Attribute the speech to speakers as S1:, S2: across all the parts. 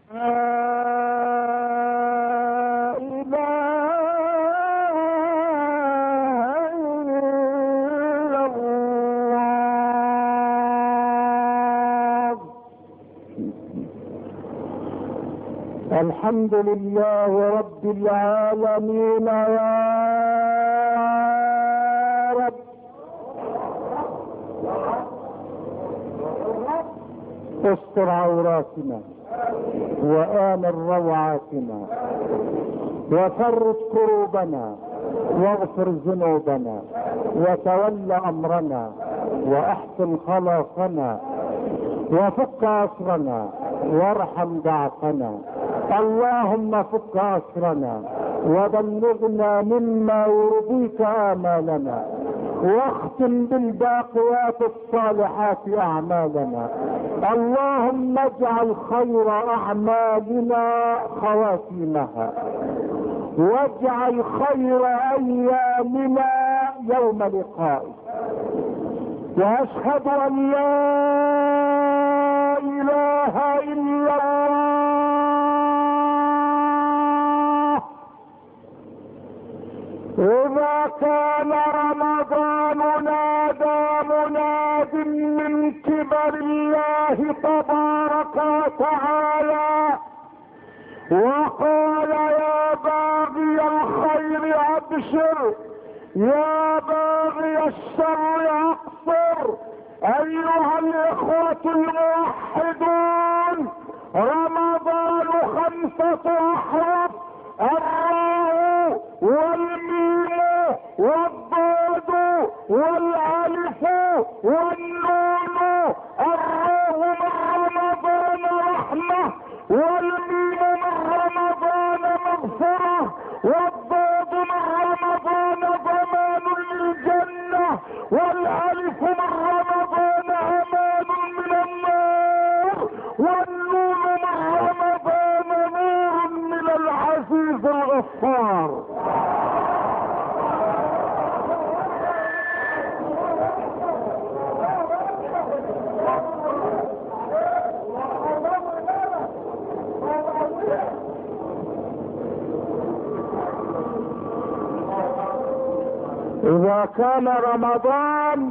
S1: الحمد لله رب العالمين يا رب. استر عوراتنا وآمن روعاتنا وفرج كروبنا واغفر ذنوبنا وتول امرنا واحسن خلاصنا وفك اسرنا وارحم ضعفنا. اللهم فك اسرنا وبلغنا مما يرضيك امالنا واختم بالباقيات الصالحات اعمالنا. اللهم اجعل خير اعمالنا خواتيمها واجعل خير ايامنا يوم لقائك. واشهد ان لا اله الا الله. اذا كان رمضان نادى مناد من قبل الله تبارك وتعالى وقال يا باغي الخير ابشر يا باغي الشر اقصر. ايها الاخوة الموحدون، رمضان 5 احرف: الراء والميم والضاد والالف والنون. الراء من رمضان رحمة، والميم من رمضان مغفرة، والضاد من رمضان ضمان للجنة، والالف من رمضان امان من النار، والنون من رمضان نور من العزيز الغفار. اذا كان رمضان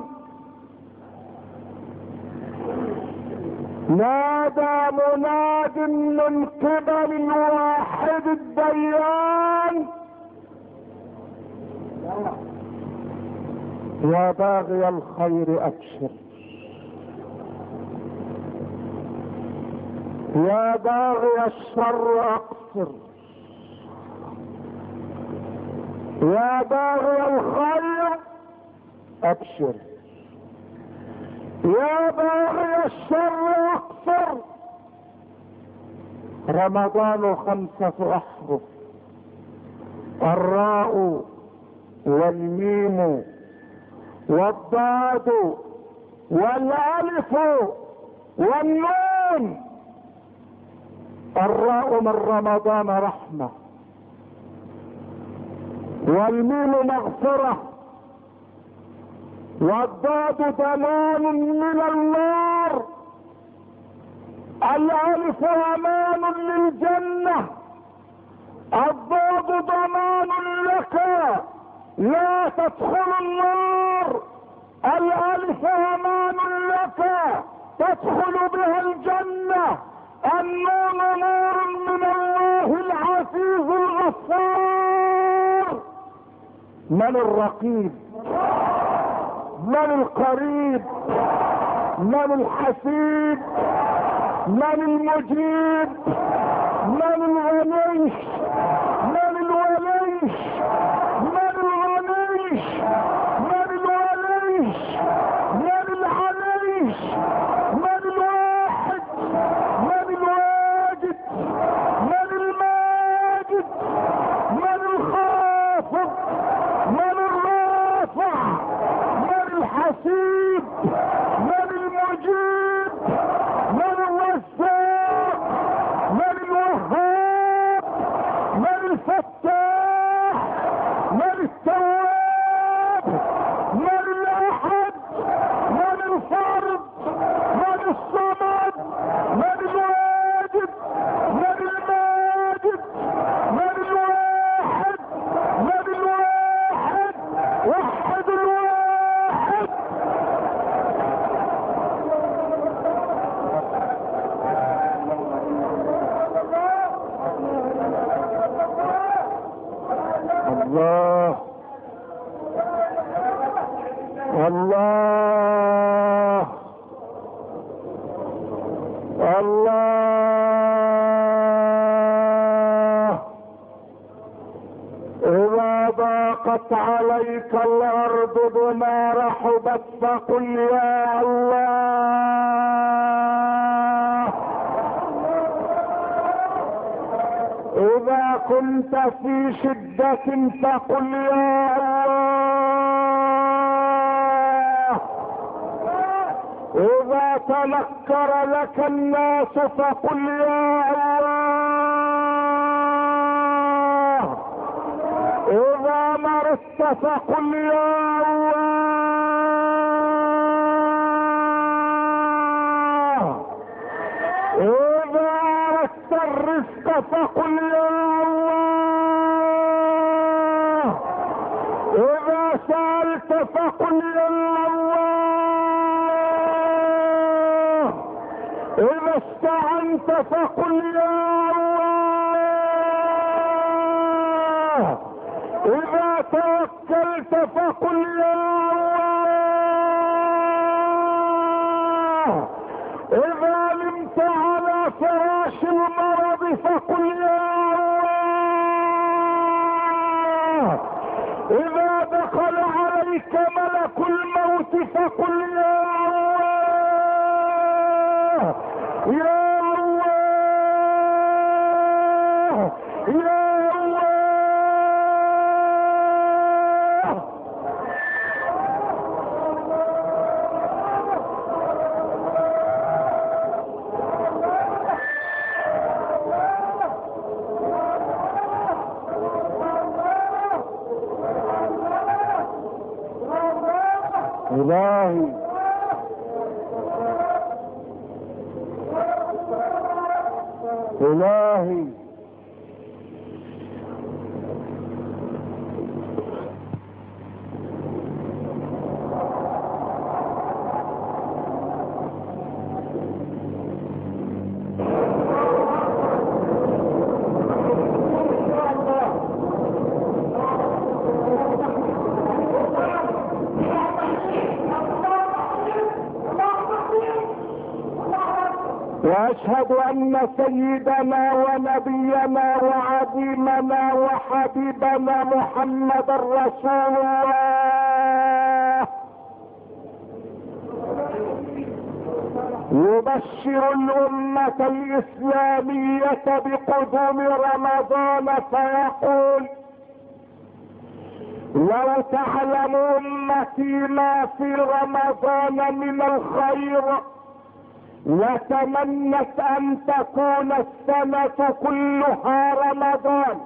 S1: نادى مناد من قبل الواحد الديان يا باغي الخير ابشر، يا باغي الشر اقصر. يا باغي الخير ابشر، يا باغي الشر اقصر. رمضان 5 احرف: الراء والميم والضاد والالف والنون. الراء من رمضان رحمة، والميم مغفرة، والضاد ضمان من النار، الالف امان للجنة، الضاد ضمان لك لا تدخل النار، الالف امان لك تدخل بها الجنة، النون نور من الله العزيز الغفار. من الرقيب؟ من القريب؟ من الحسيب؟ من المجيب؟ من الغني؟ من الولي؟ من الغني؟ من الولي؟ من العلي؟ من الواحد؟ من الواجد؟ من الماجد؟ من الخافض؟ من الرافع؟ من الحسيب؟ من المجيب؟ من الرزاق؟ من الوهاب؟ من الفتاح؟ من التواب؟ من الاحد؟ من الفرد؟ من الصمد؟ من الواجد؟ من الله الله الله. إذا ضاقت عليك الأرض بما رحبت فقل يا الله. إذا كنت في شدة فقل يا الله. إذا تنكر لك الناس فقل يا الله. إذا مرضت فقل يا الله. إذا أردت الرزق فقل يا الله. إذا سألت فقل يا الله. إذا استعنت فقل يا الله. إذا توكلت فقل يا الله. إذا نمت على فراش المرض فقل يا الله. إذا دخل عليك ملك الموت فقل يا الله. يا الله يا إلهي. إلهي واشهد ان سيدنا ونبينا وعظيمنا وحبيبنا محمد رسول الله يبشر الامة الاسلامية بقدوم رمضان فيقول: لو تعلم امتي ما في رمضان من الخير لتمنت ان تكون السنة كلها رمضان.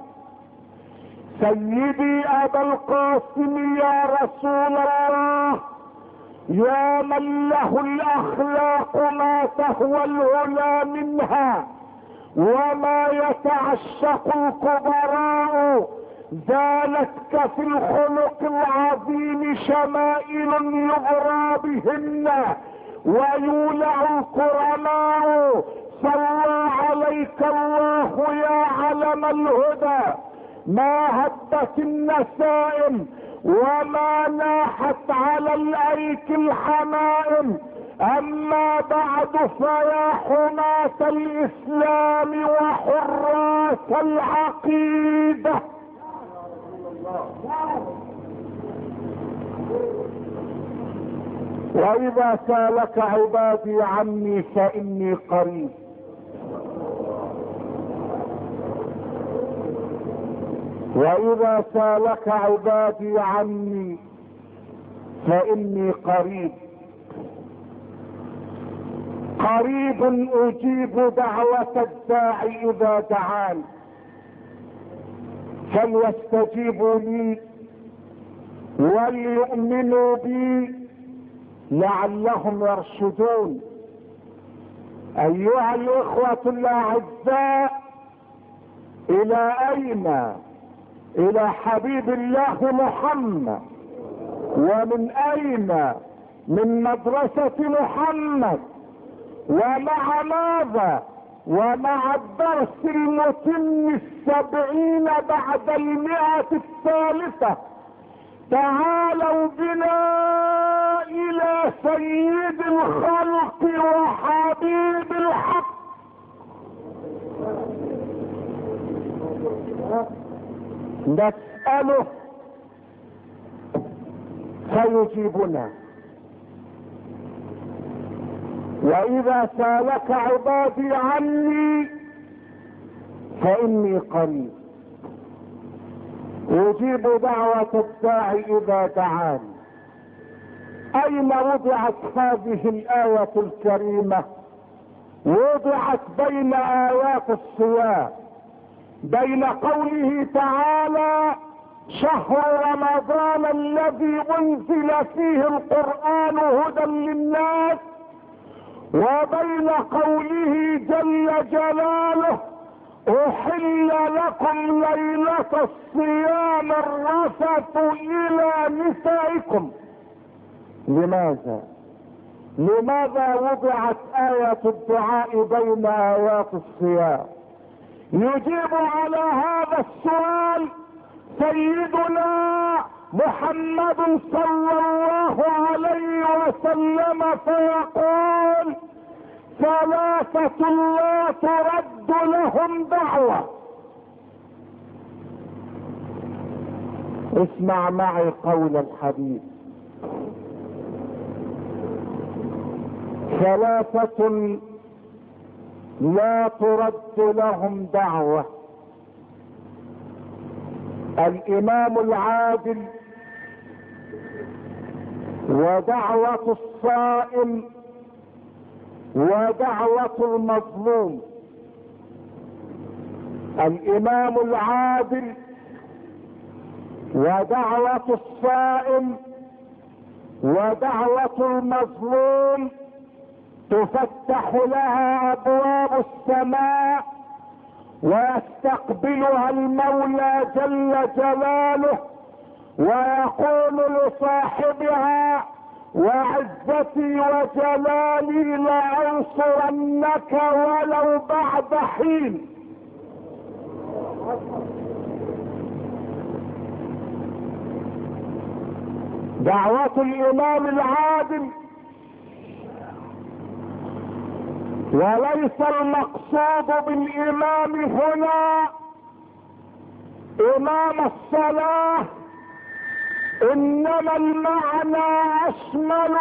S1: سيدي ابا القاسم يا رسول الله، يا من له الاخلاق ما تهوى العلا منها وما يتعشق الكبراء، زالتك في الخلق العظيم شمائل يغرى بهن ويولع الكرماء. صلى عليك الله يا علم الهدى، ما هبت النسائم وما ناحت على الايك الحمائم. اما بعد فيا حماة الاسلام وحراس العقيدة، واذا سالك عبادي عني فاني قريب. واذا سالك عبادي عني فاني قريب، قريب اجيب دعوة الداعي اذا دعان، فليستجيبوا لي وليؤمنوا بي لعلهم يرشدون. ايها الاخوة الاعزاء، الى اين؟ الى حبيب الله محمد. ومن اين؟ من مدرسة محمد. ومع ماذا؟ ومع الدرس المتم 70 بعد 100 الثالثة، تعالوا بنا الى سيد الخلق وحبيب الحق نسأله فيجيبنا. واذا سالك عبادي عني فاني قريب اجيب دعوة الداعي اذا دعاني. اين وضعت هذه الاية الكريمة؟ وضعت بين ايات الصيام، بين قوله تعالى شهر رمضان الذي انزل فيه القرآن هدى للناس، وبين قوله جل جلاله احل لكم ليلة الصيام الرفث الى نسائكم. لماذا وضعت آية الدعاء بين آيات الصيام؟ يجيب على هذا السؤال سيدنا محمد صلى الله عليه وسلم فيقول ثلاثة لا ترد لهم دعوة. اسمع معي قول الحديث: ثلاثة لا ترد لهم دعوة: الامام العادل، ودعوة الصائم، ودعوة المظلوم. الامام العادل ودعوة الصائم ودعوة المظلوم تفتح لها ابواب السماء ويستقبلها المولى جل جلاله ويقول لصاحبها وعزتي وجلالي لأنصرنك ولو بعد حين. دعوة الامام العادل، وليس المقصود بالامام هنا امام الصلاة، انما المعنى اشمل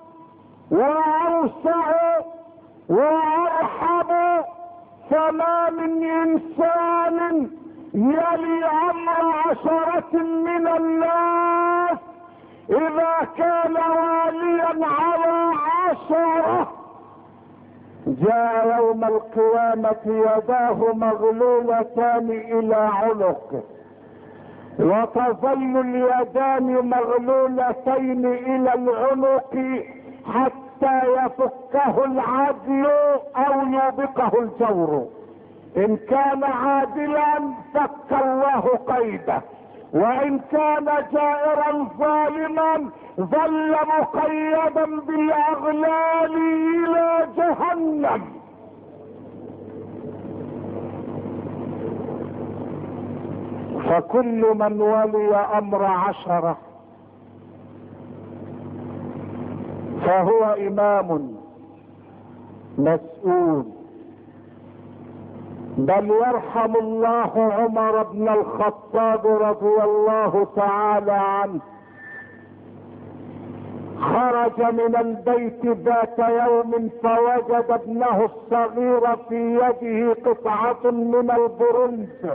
S1: واوسع وارحب. فما من انسان يلي امر 10 من الناس اذا كان واليا على 10 جاء يوم القيامة يداه مغلولتان الى عنقه، وتظل اليدان مغلولتين الى العنق حتى يفكه العدل او يوبقه الجور. ان كان عادلا فك الله قيده، وان كان جائرا ظالما ظل مقيدا بالاغلال الى جهنم. فكل من ولي امر 10 فهو امام مسؤول. بل يرحم الله عمر بن الخطاب رضي الله تعالى عنه، خرج من البيت ذات يوم فوجد ابنه الصغير في يده قطعة من البرنس،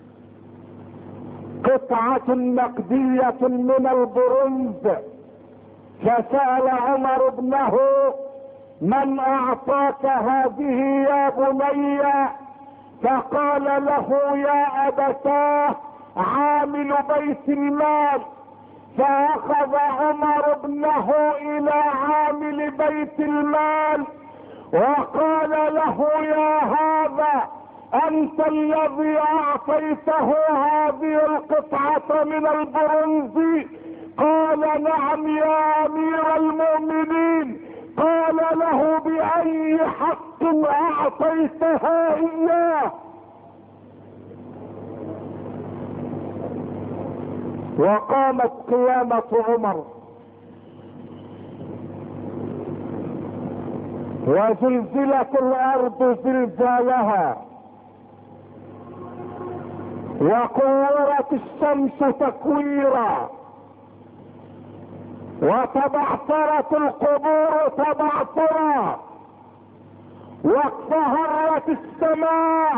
S1: قطعة نقدية من البرنس. فسأل عمر ابنه: من اعطاك هذه يا بني؟ فقال له: يا ابتاه عامل بيت المال. فاخذ عمر ابنه الى عامل بيت المال وقال له: يا هذا انت الذي اعطيته هذه القطعة من البرنز؟ قال: نعم يا امير المؤمنين. قال له: بأي حق أعطيتها إياه. وقامت قيامة عمر وزلزلت الأرض زلزالها، وكورت الشمس تكويرا، وتبعثرت القبور تبعثرا، واقتهرت السماء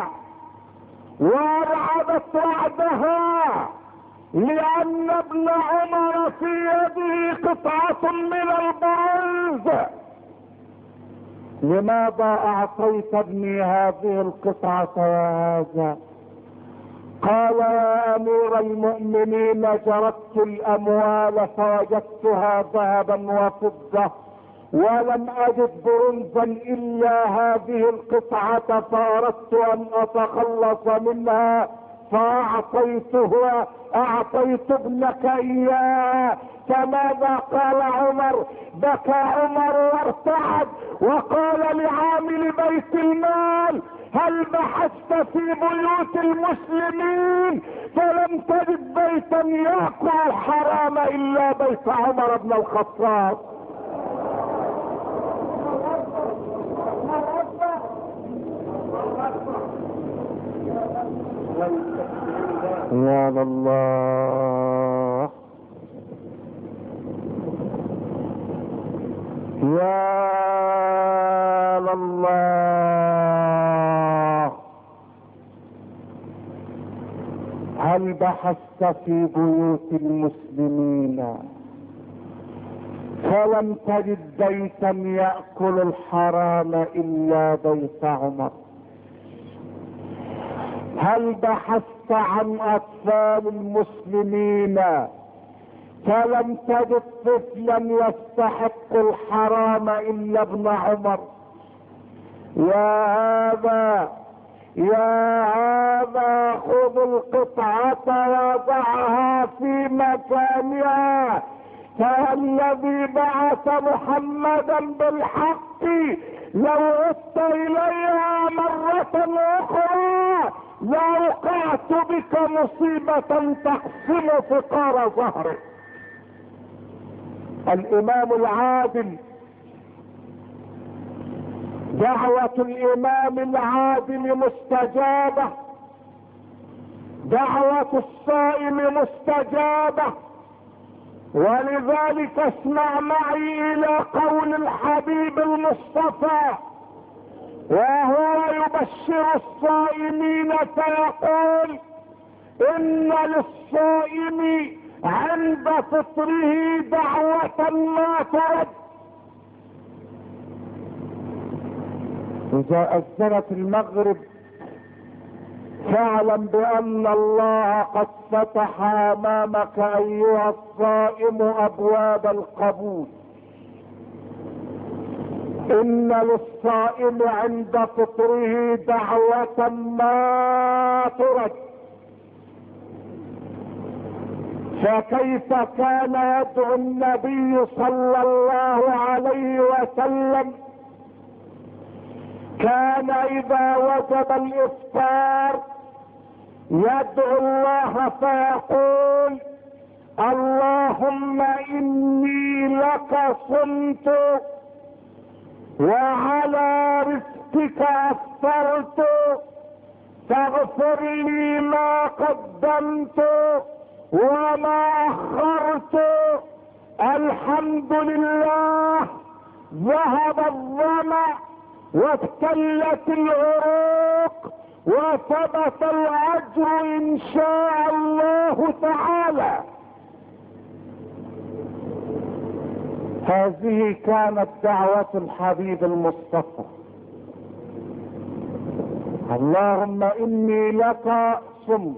S1: وارعبت رعدها، لأن ابن عمر في يده قطعة من البرز. لماذا أعطيت ابني هذه القطعة يا هذا؟ قال يا أمير المؤمنين جردت الأموال فوجدتها ذهبا وفضة، ولم أجد برنزا إلا هذه القطعة، فأردت أن أتخلص منها أعطيت ابنك إياه. فماذا قال عمر؟ بكى عمر وارتعد وقال لعامل بيت المال: هل بحثت في بيوت المسلمين فلم تجد بيتا يأكل الحرام إلا بيت عمر بن الخطاب؟ يا الله، يا الله. هل بحثت في بيوت المسلمين فلم تجد بيتا يأكل الحرام إلا بيت عمر؟ هل بحثت عن أطفال المسلمين فلم تجد طفلا يستحق الحرام إلا ابن عمر؟ يا هذا خذ القطعة وضعها في مكانها، فالذي بعث محمدا بالحق لو عدت إليها مرة أخرى لأوقعت بك مصيبة تقسم فقار ظهرك. الإمام العادل، دعوة الإمام العادل مستجابة، دعوة الصائم مستجابة. ولذلك اسمع معي إلى قول الحبيب المصطفى وهو يبشر الصائمين فيقول: إن للصائم عند فطره دعوة ما ترد. إذا أذنت المغرب فاعلم بأن الله قد فتح أمامك أيها الصائم أبواب القبول. إن للصائم عند فطره دعوة ما ترد. فكيف كان يدعو النبي صلى الله عليه وسلم؟ كان إذا وجب الإفطار يدعو الله فيقول: اللهم إني لك صمت وعلى رزقك أفطرت، فاغفر لي ما قدمت وما أخرت. الحمد لله، ذهب الظمأ وابتلت العروق وثبت الأجر إن شاء الله تعالى. هذه كانت دعوة الحبيب المصطفى: اللهم إني لك صمت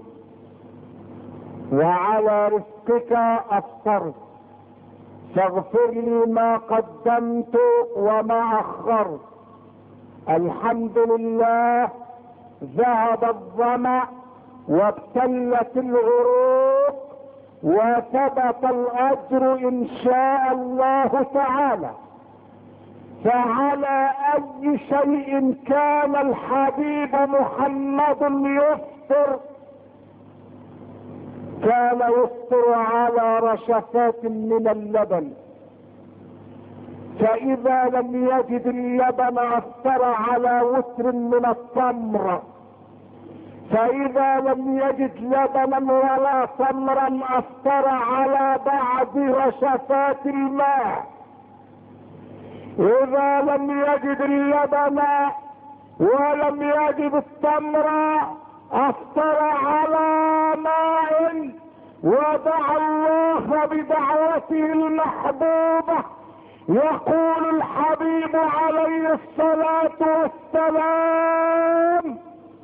S1: وعلى رزقك أفطرت، فاغفر لي ما قدمت وما أخرت. الحمد لله، ذهب الظمأ وابتلت العروق وثبت الأجر إن شاء الله تعالى. فعلى اي شيء كان الحبيب محمد يفطر؟ كان يفطر على رشفات من اللبن، فاذا لم يجد اللبن افطر على وتر من التمر، فاذا لم يجد لبنا ولا تمرا افطر على بعض رشفات الماء، اذا لم يجد اللبن ولم يجد التمر افطر على ماء، ودعا الله بدعوته المحبوبة. يقول الحبيب عليه الصلاة والسلام: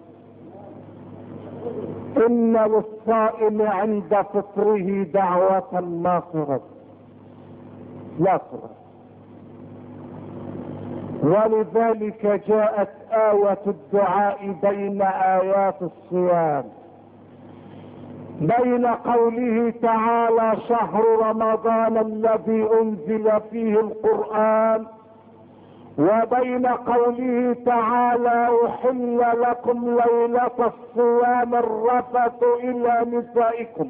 S1: ان للصائم عند فطره دعوة لا ترد. ولذلك جاءت آية الدعاء بين آيات الصيام، بين قوله تعالى: شهر رمضان الذي أنزل فيه القرآن، وبين قوله تعالى: أحل لكم ليلة الصيام الرفث إلى نسائكم.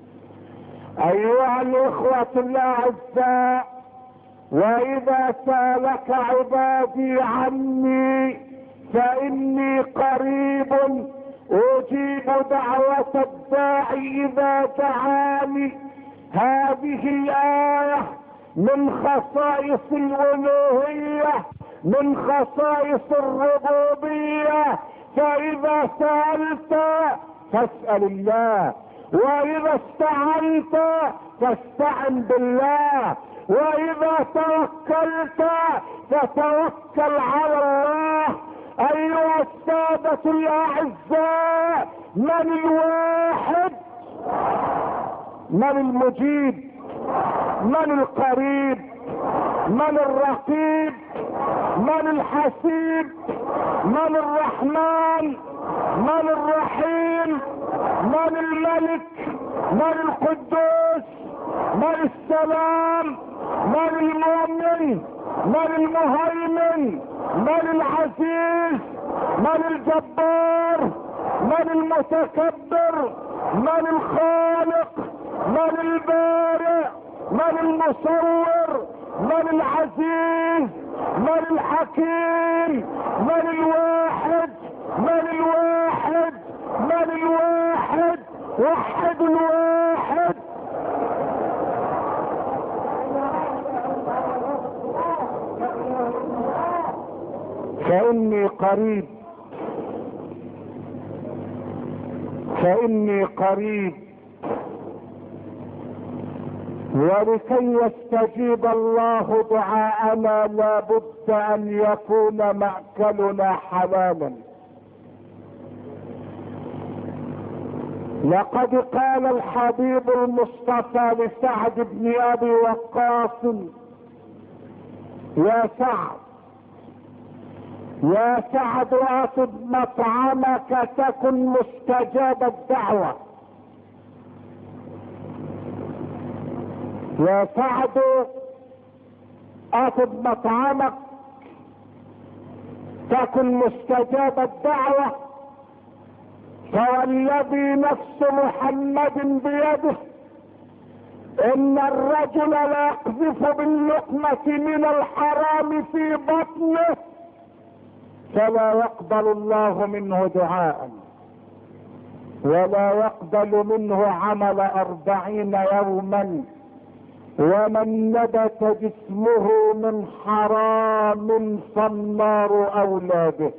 S1: أيها الإخوة الأعزاء، وإذا سألك عبادي عني فإني قريب أجيب دعوة الداعي إذا دعاني. هذه الآية من خصائص الألوهية، من خصائص الربوبية. فإذا سألت فاسأل الله، وإذا استعنت فاستعن بالله، وإذا توكلت فتوكل على الله. أيها السادة الأعزاء، من الواحد؟ من المجيب؟ من القريب؟ من الرقيب؟ من الحسيب؟ من الرحمن؟ من الرحيم؟ من الملك؟ من القدوس؟ من السلام؟ من المؤمن؟ من المهيمن؟ من العزيز؟ من الجبار؟ من المتكبر؟ من الخالق؟ من البارئ؟ من المصور؟ من العزيز؟ من الحكيم؟ من الواحد؟ من الواحد؟ من الواحد؟ وحد الواحد. فإني قريب، فإني قريب. ولكي يستجيب الله دعاءنا لا بد أن يكون مأكلنا حلالا. لقد قال الحبيب المصطفى لسعد بن أبي وقاص: يا سعد اطب مطعمك تكن مستجاب الدعوة. يا سعد اطب مطعمك تكن مستجاب الدعوة. فوالذي نفس محمد بيده ان الرجل لا يقذف باللقمة من الحرام في بطنه فلا يقبل الله منه دعاء، ولا يقبل منه عمل 40 يوما. ومن نبت جسمه من حرام فالنار اولى به.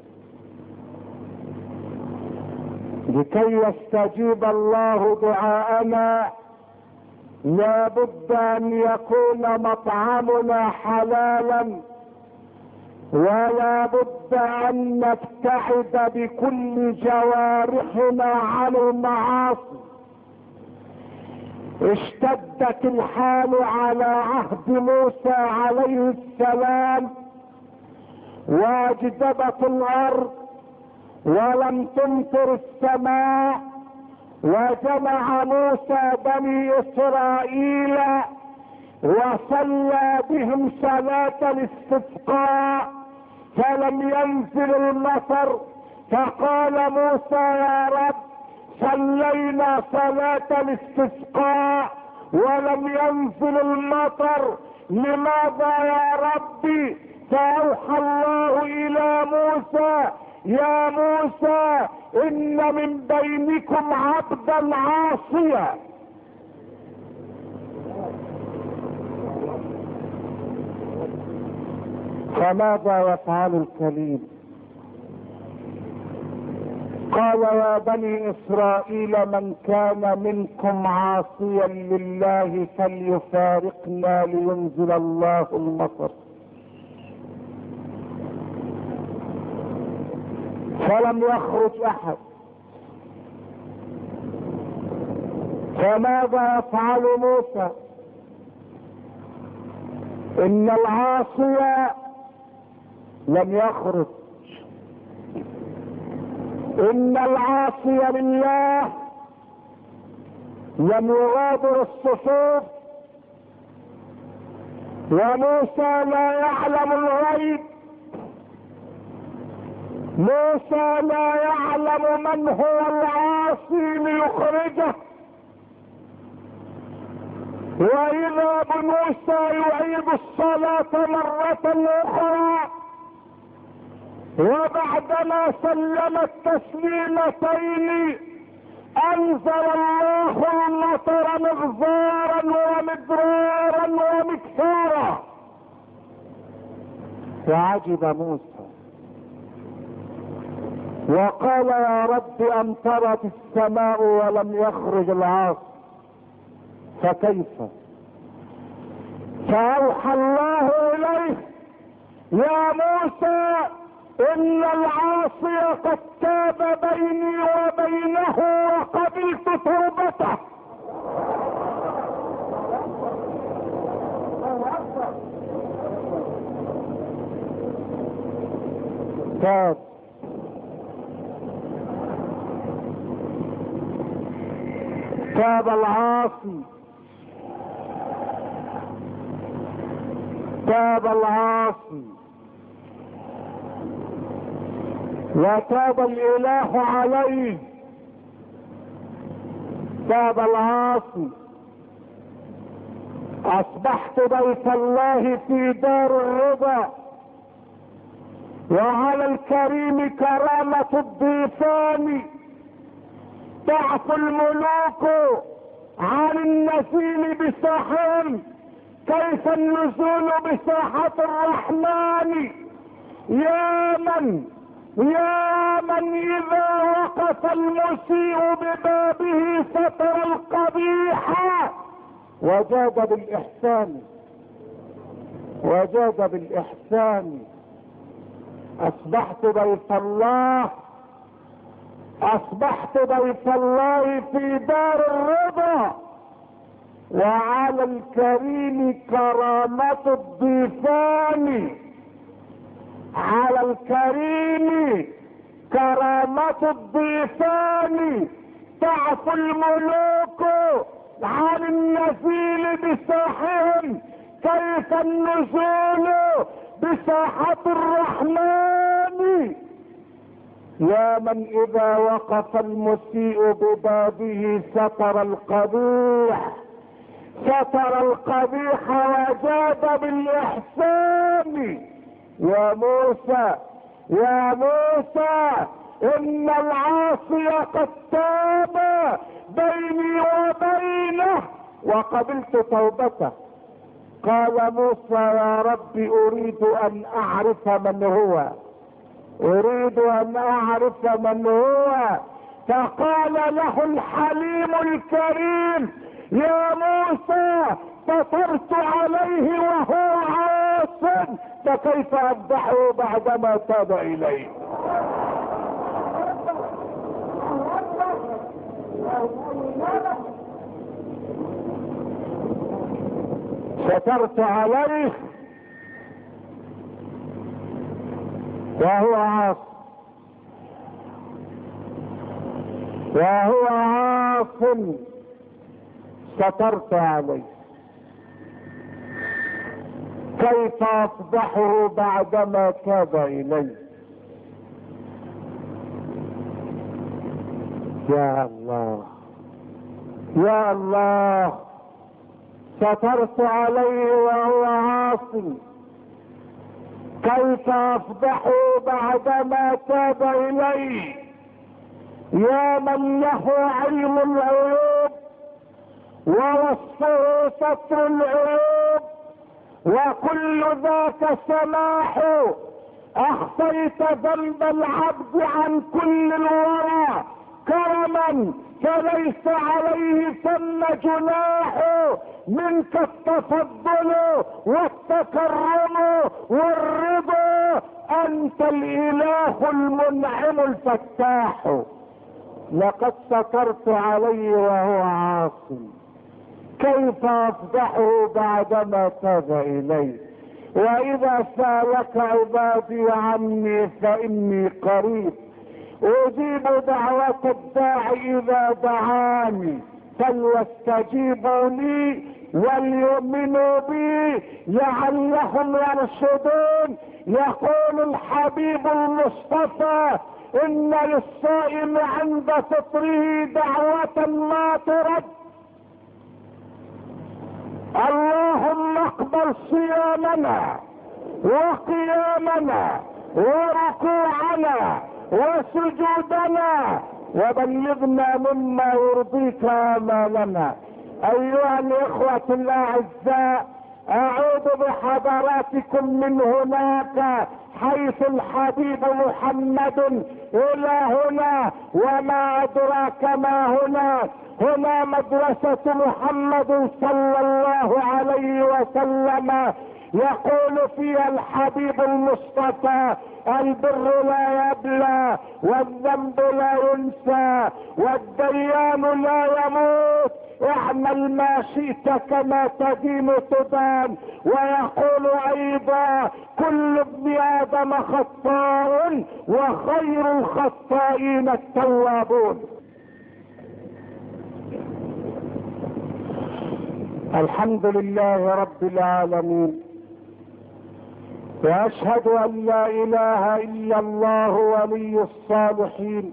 S1: لكي يستجيب الله دعاءنا لا بد ان يكون مطعمنا حلالا، ولا بد ان نبتعد بكل جوارحنا عن المعاصي. اشتدت الحال على عهد موسى عليه السلام، واجدبت الارض ولم تمطر السماء، وجمع موسى بني اسرائيل وصلى بهم صلاة الاستسقاء فلم ينزل المطر، فقال موسى يا رب صلينا صلاة الاستسقاء ولم ينزل المطر، لماذا يا ربي؟ فأوحى الله إلى موسى يا موسى إن من بينكم عبدا عاصيا. فماذا يفعل الكليم؟ قال يا بني إسرائيل من كان منكم عاصيا لله فليفارقنا لينزل الله المطر. فلم يخرج احد. فماذا يفعل موسى؟ ان العاصي لم يخرج، ان العاصي لله لم يغادر الصفوف، وموسى لا يعلم الغيب، موسى لا يعلم من هو العاصي ليخرجه. واذا بموسى يعيد الصلاة مرة اخرى، وبعدما سلم التسليمتين انزل الله المطر مغزارا ومدرارا ومكثارا. فعجب موسى وقال يا رب امطرت السماء ولم يخرج العاصي، فكيف؟ فاوحى الله اليه يا موسى ان العاصي قد تاب بيني وبينه وقبلت توبته. تاب العاصي، تاب العاصي، وتاب الاله عليه. تاب العاصي. اصبحت بيت الله في دار الرضا، وعلى الكريم كرامة الضيفان. تعفو الملوك عن النزيل بساحهم، كيف النزول بساحة الرحمن؟ يا من اذا وقف المسيء ببابه ستر القبيح وجاد بالاحسان، وجاد بالاحسان. اصبحت بيت الله، اصبحت بيت الله في دار الرضا، وعلى الكريم كرامة الضيفان. على الكريم كرامة الضيفان. تعفو الملوك عن النزيل بساحهم، كيف النزول بساحة الرحمن؟ يا من اذا وقف المسيء ببابه ستر القبيح، ستر القبيح وجاد بالاحسان. يا موسى يا موسى ان العاصي قد تاب بيني وبينه وقبلت توبته. قال موسى يا رب اريد ان اعرف من هو، اريد ان اعرف من هو. فقال له الحليم الكريم يا موسى سترت عليه وهو عاص، فكيف اذبحه بعدما تاب الي؟ سترت عليه وهو عاص، وهو عاص سترت عليه. كيف افضحه بعدما تاب الي؟ يا الله يا الله، سترت عليه وهو عاصي، كيف افضحه بعدما تاب الي؟ يا من له علم العيوب ووصفه ستر العيوب وكل ذاك سماح، اخفيت ذنب العبد عن كل الورى كرما فليس عليه ثم جناح، منك التفضل والتكرم والرضا، انت الاله المنعم الفتاح. لقد سترت عليه وهو عاصي، كيف افضحه بعدما تاب الي؟ واذا سالك عبادي عني فاني قريب، اجيب دعوة الداعي اذا دعاني، فليستجيبوا لي وليؤمنوا بي لعلهم يرشدون. يقول الحبيب المصطفى: ان للصائم عند فطره دعوة ما ترد. اللهم اقبل صيامنا وقيامنا وركوعنا وسجودنا وبلغنا مما يرضيك آمالنا. ايها الاخوة الاعزاء، اعود بحضراتكم من هناك حيث الحبيب محمد الى هنا، وما ادراك ما هنا. هنا مدرسة محمد صلى الله عليه وسلم، يقول فيها الحبيب المصطفى: البر لا يبلى والذنب لا ينسى والديان لا يموت، اعمل ما شئت كما تدين تدان. ويقول ايضا: كل ابن ادم خطاء وخير الخطائين التوابون. الحمد لله رب العالمين، واشهد ان لا اله الا الله ولي الصالحين،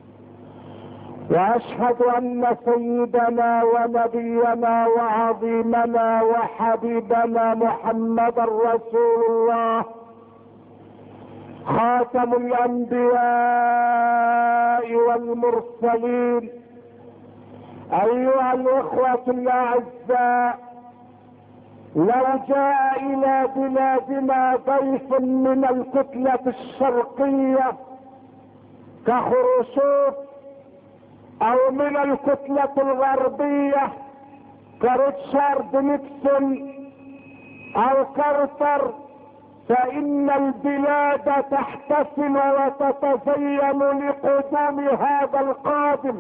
S1: واشهد ان سيدنا ونبينا وعظيمنا وحبيبنا محمدا رسول الله، خاتم الانبياء والمرسلين. ايها الاخوة الاعزاء، لو جاء الى بلادنا ضيف من الكتلة الشرقية كخروشوف، او من الكتلة الغربية كريتشارد نيكسون او كارتر، فان البلاد تحتفل وتتزين لقدوم هذا القادم،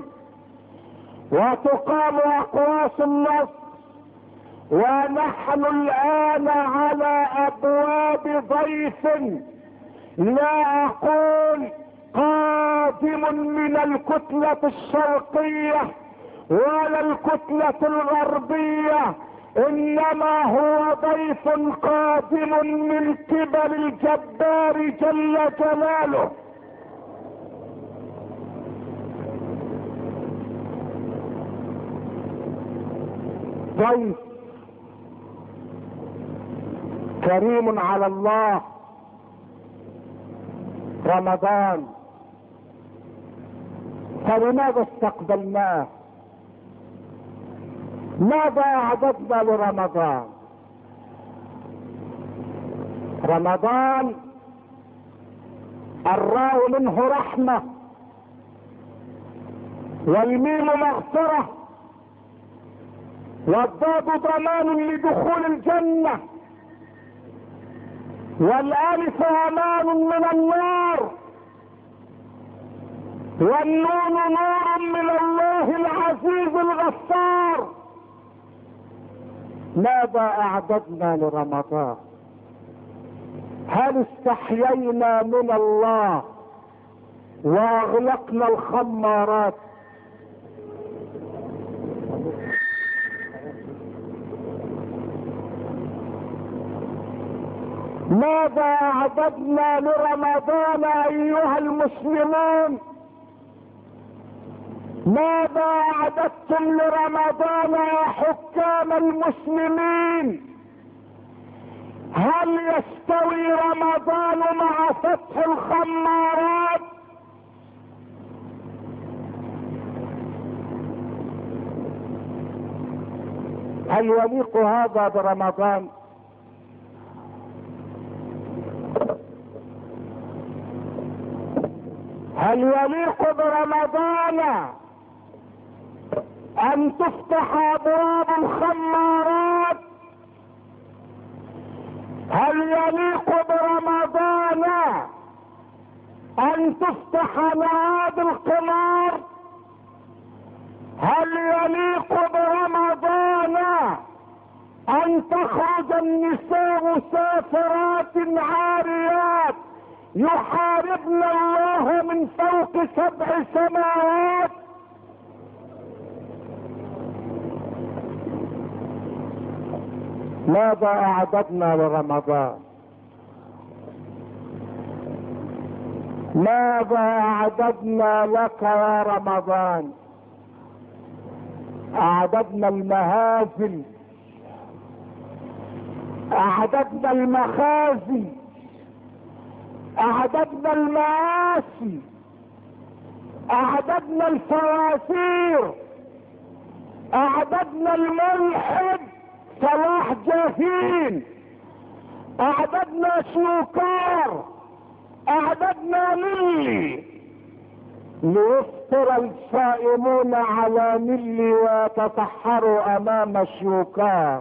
S1: وتقام اقواس النصر. ونحن الان على ابواب ضيف، لا اقول قادم من الكتلة الشرقية ولا الكتلة الغربية، انما هو ضيف قادم من قبل الجبار جل جلاله. ضيف كريم على الله، رمضان، فلماذا استقبلناه؟ ماذا اعددنا لرمضان؟ رمضان الراء منه رحمة، والميم مغفرة، والضاد ضمان لدخول الجنة، والالف امان من النار، والنون نور من الله العزيز الغفار. ماذا اعددنا لرمضان؟ هل استحيينا من الله واغلقنا الخمارات؟ ماذا اعددنا لرمضان ايها المسلمون؟ ماذا اعددتم لرمضان يا حكام المسلمين؟ هل يستوي رمضان مع فتح الخمارات؟ هل يليق هذا برمضان؟ هل يليق برمضان ان تفتح ابواب الخمارات؟ هل يليق برمضان ان تفتح نوادي القمار؟ هل يليق برمضان ان تخرج النساء سافرات عاريات يحاربن الله من فوق 7 سماوات؟ ماذا اعددنا لرمضان؟ ماذا اعددنا لك يا رمضان؟ اعددنا المهازل، اعددنا المخازي، اعددنا المآسي، اعددنا الفوازير، اعددنا الملحد صلاح جاهين، اعددنا شوكار، اعددنا للي ليفطر الصائمون على نلي ويتسحروا امام شوكار،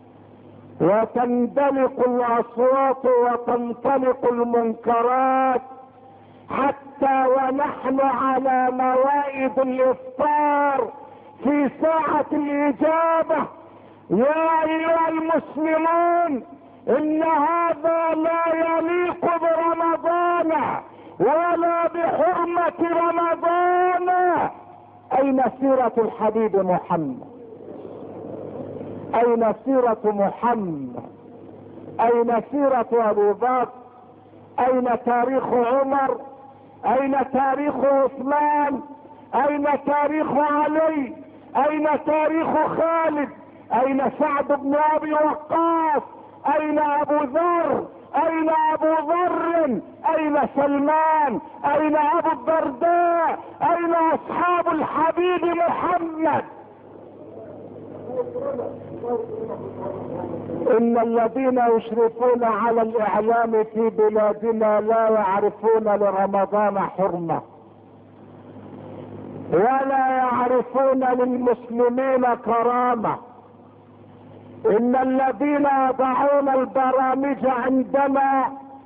S1: وتندلق الاصوات وتنطلق المنكرات، حتى ونحن على موائد الافطار في ساعة الاجابة. يا ايها المسلمون، ان هذا لا يليق برمضان ولا بحرمة رمضان. اين سيرة الحبيب محمد؟ اين سيرة محمد؟ اين سيرة ابو بكر؟ اين تاريخ عمر؟ اين تاريخ عثمان؟ اين تاريخ علي؟ اين تاريخ خالد؟ اين سعد بن ابي وقاص؟ اين ابو ذر؟ اين ابو ذر؟ اين سلمان؟ اين ابو الدرداء؟ اين اصحاب الحبيب محمد؟ ان الذين يشرفون على الاعلام في بلادنا لا يعرفون لرمضان حرمة، ولا يعرفون للمسلمين كرامة. ان الذين يضعون البرامج عندنا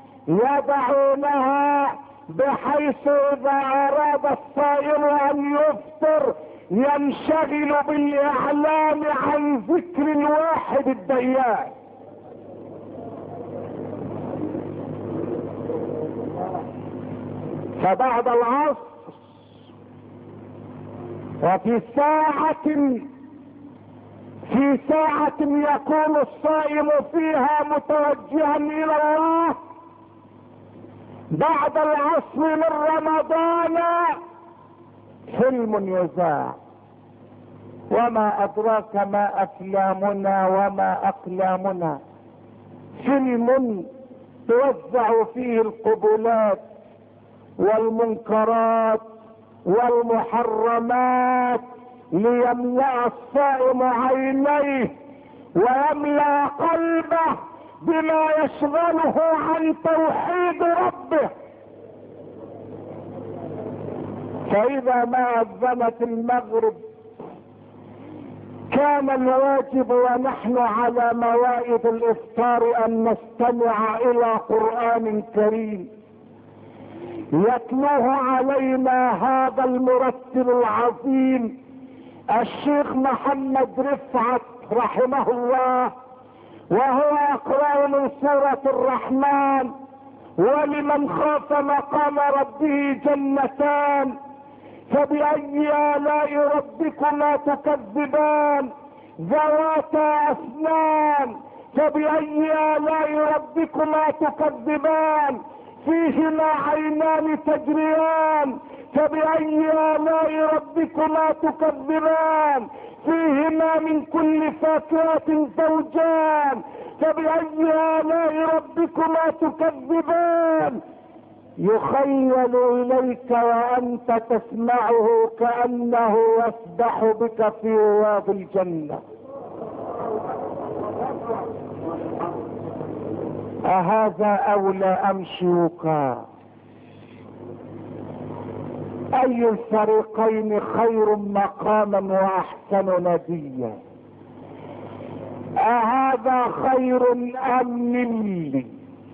S1: يضعونها بحيث اذا اراد الصائم ان يفطر ينشغل بالاعلام عن ذكر الواحد الديان. فبعد العصر وفي ساعة يكون الصائم فيها متوجها الى الله، بعد العصر من رمضان فيلم يذاع، وما ادراك ما افلامنا وما اقلامنا. فيلم توزع فيه القبلات والمنكرات والمحرمات ليملأ الصائم عينيه ويملأ قلبه بما يشغله عن توحيد ربه. فإذا ما أذنت المغرب كان الواجب ونحن على موائد الإفطار أن نستمع إلى قرآن كريم يتلوه علينا هذا المرتل العظيم الشيخ محمد رفعت رحمه الله، وهو يقرأ من سورة الرحمن: ولمن خاف مقام ربه جنتان فبأي آلاء ربكما تكذبان ذواتا أفنان فبأي آلاء ربكما تكذبان فيهما عينان تجريان فبأي آلاء ربكما تكذبان فيهما من كل فاكهة زوجان فبأي آلاء ربكما تكذبان يخيل إليك وأنت تسمعه كأنه يسبح بك في رواد الجنة. أهذا أولى أم شيوكا؟ أي الفريقين خير مقاما وأحسن نديا؟ أهذا خير أم نملي؟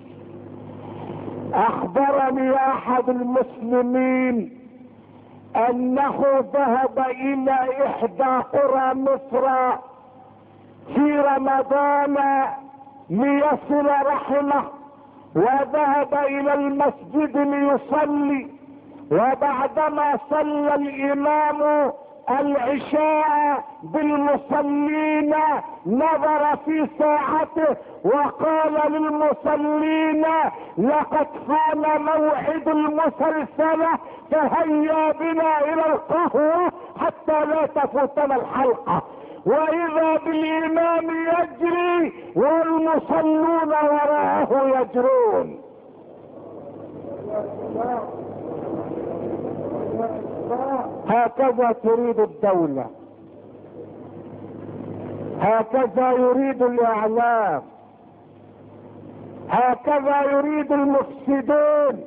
S1: أخبرني أحد المسلمين أنه ذهب إلى إحدى قرى مصر في رمضان ليصل رحمه، وذهب إلى المسجد ليصلي، وبعدما صلى الإمام العشاء بالمصلين نظر في ساعته وقال للمصلين لقد حان موعد المسلسلة فهيا بنا إلى القهوة حتى لا تفوتنا الحلقة. وإذا بالإمام يجري والمصلون وراءه يجرون. هكذا تريد الدولة، هكذا يريد الإعلام، هكذا يريد المفسدون،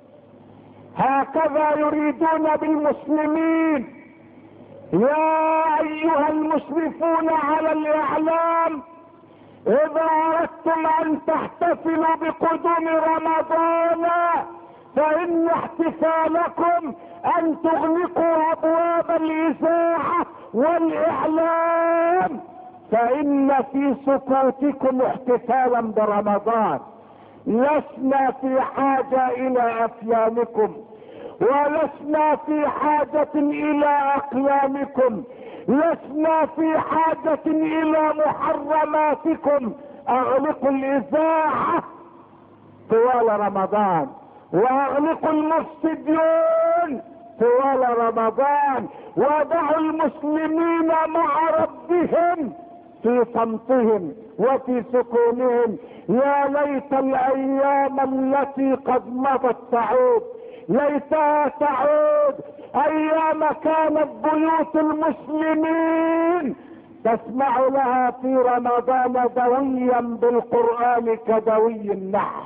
S1: هكذا يريدون بالمسلمين. يا أيها المشرفون على الإعلام، إذا أردتم أن تحتفلوا بقدوم رمضان فإن احتفالكم أن تغلقوا أبواب الإذاعة والإعلام، فإن في سكوتكم احتفالا برمضان. لسنا في حاجة إلى أفلامكم، ولسنا في حاجة إلى أقلامكم، لسنا في حاجة إلى محرماتكم. أغلقوا الإذاعة طوال رمضان، واغلقوا المفسدين طوال رمضان، ودعوا المسلمين مع ربهم في صمتهم وفي سكونهم. يا ليت الايام التي قد مضت تعود، ليتها تعود ايام كانت بيوت المسلمين تسمع لها في رمضان دويا بالقرآن كدوي النحل.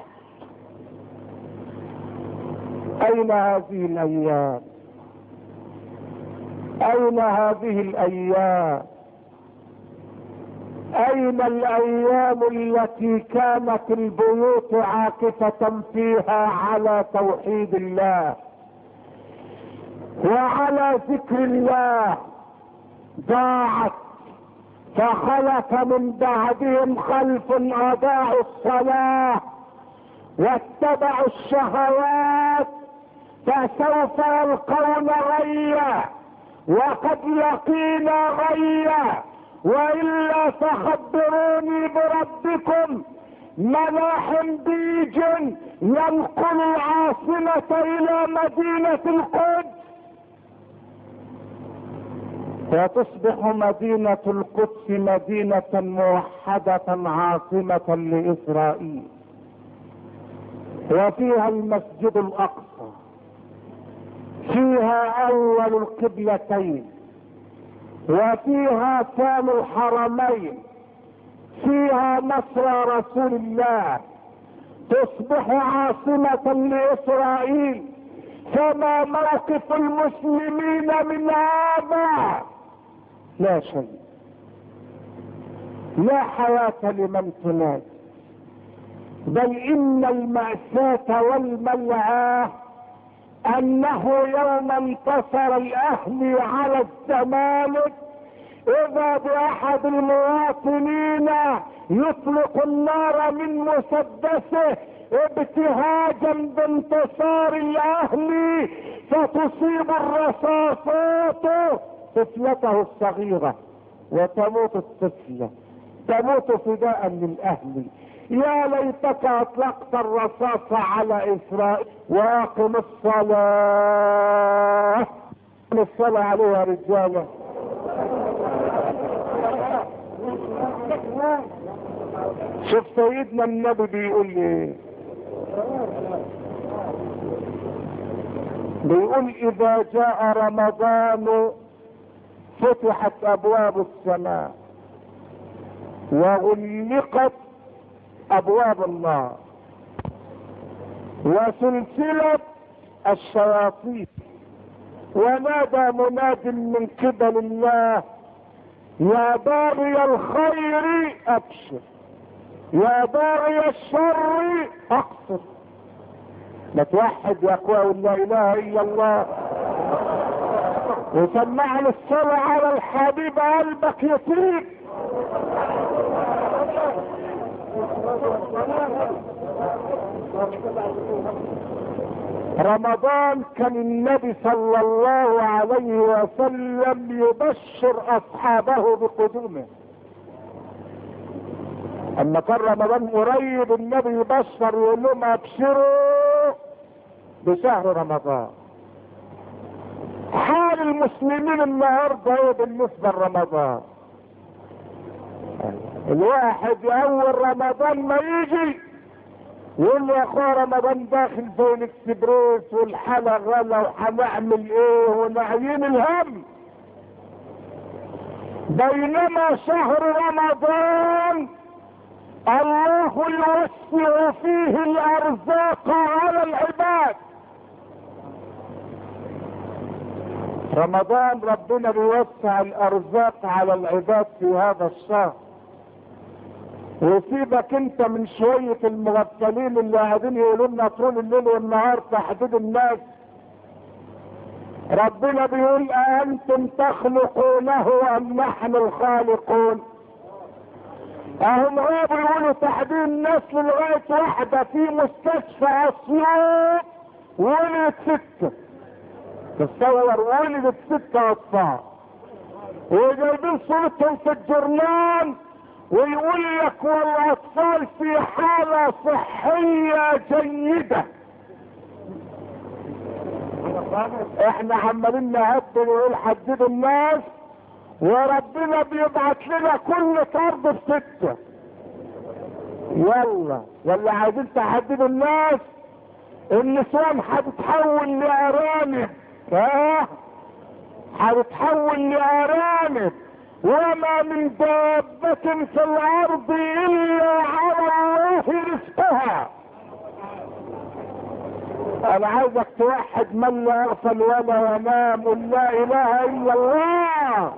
S1: أين هذه الأيام؟ أين هذه الأيام؟ أين الأيام التي كانت البيوت عاكفة فيها على توحيد الله وعلى ذكر الله؟ ضاعت. فخلف من بعدهم خلف أضاعوا الصلاة واتبعوا الشهوات فسوف يلقون غيا، وقد لقينا غيا، وإلا فخبروني بربكم. ملاحم بيج ينقل العاصمة إلى مدينة القدس، وتصبح مدينة القدس مدينة موحدة عاصمة لإسرائيل، وفيها المسجد الأقصى، فيها أول القبلتين، وفيها ثاني الحرمين، فيها مصر رسول الله، تصبح عاصمة لإسرائيل. فما موقف المسلمين من هذا؟ لا شيء، لا حياة لمن تنادي، بل إن المأساة والملعاه أنه يوم انتصر الأهلي على الزمالك إذا بأحد المواطنين يطلق النار من مسدسه ابتهاجا بانتصار الأهلي، فتصيب الرصاصات طفلته الصغيرة وتموت الطفلة. تموت فداء للاهل. يا ليتك اطلقت الرصاص على اسرائيل. واقم الصلاة. الصلاة عليها رجالة. شوف سيدنا النبي بيقول ايه؟ بيقول اذا جاء رمضان فتحت ابواب السماء وغلقت ابواب النار وسلسلت الشياطين ونادى مناد من قبل الله يا باغي الخير ابشر يا باغي الشر اقصر. ما توحد يا اخوة لا اله الا الله وسمعنا الصلاة على الحبيب قلبك يطيب. رمضان كان النبي صلى الله عليه وسلم يبشر اصحابه بقدومه. اما كان رمضان قريب النبي يبشر يقول لهم ابشروا بشهر رمضان. حال المسلمين النهارده ايه بالنسبه لرمضان؟ الواحد اول رمضان ما يجي يقول له يا اخويا رمضان داخل زي الاكسبريس والحالة غلا وهنعمل ايه ونعيين الهم. بينما شهر رمضان الله يوسع فيه الارزاق على العباد. رمضان ربنا بيوسع الارزاق على العباد في هذا الشهر. وسيبك انت من شوية المغفلين اللي قاعدين يقولوا لنا طول الليل والنهار تحديد الناس. ربنا بيقول أأنتم تخلقونه أم نحن الخالقون؟ اهم غابوا يقولوا تحديد الناس لغاية واحدة في مستشفى اسيوط ولدت 6. تصور ولدت 6 اطفال وجايبين صورتهم في الجرنان ويقول لك والاطفال في حالة صحية جيدة. احنا عمالين نهبل ونقول حددوا الناس وربنا بيبعت لنا كل طرد ب6. يلا ولا عايزين تحددوا الناس؟ النسوان هتتحول لارانب. هتتحول لارانب. وما من دابة في الارض الا على الله رزقها. انا عايزك توحد من لا يغفل ولا ينام. قل لا اله الا الله.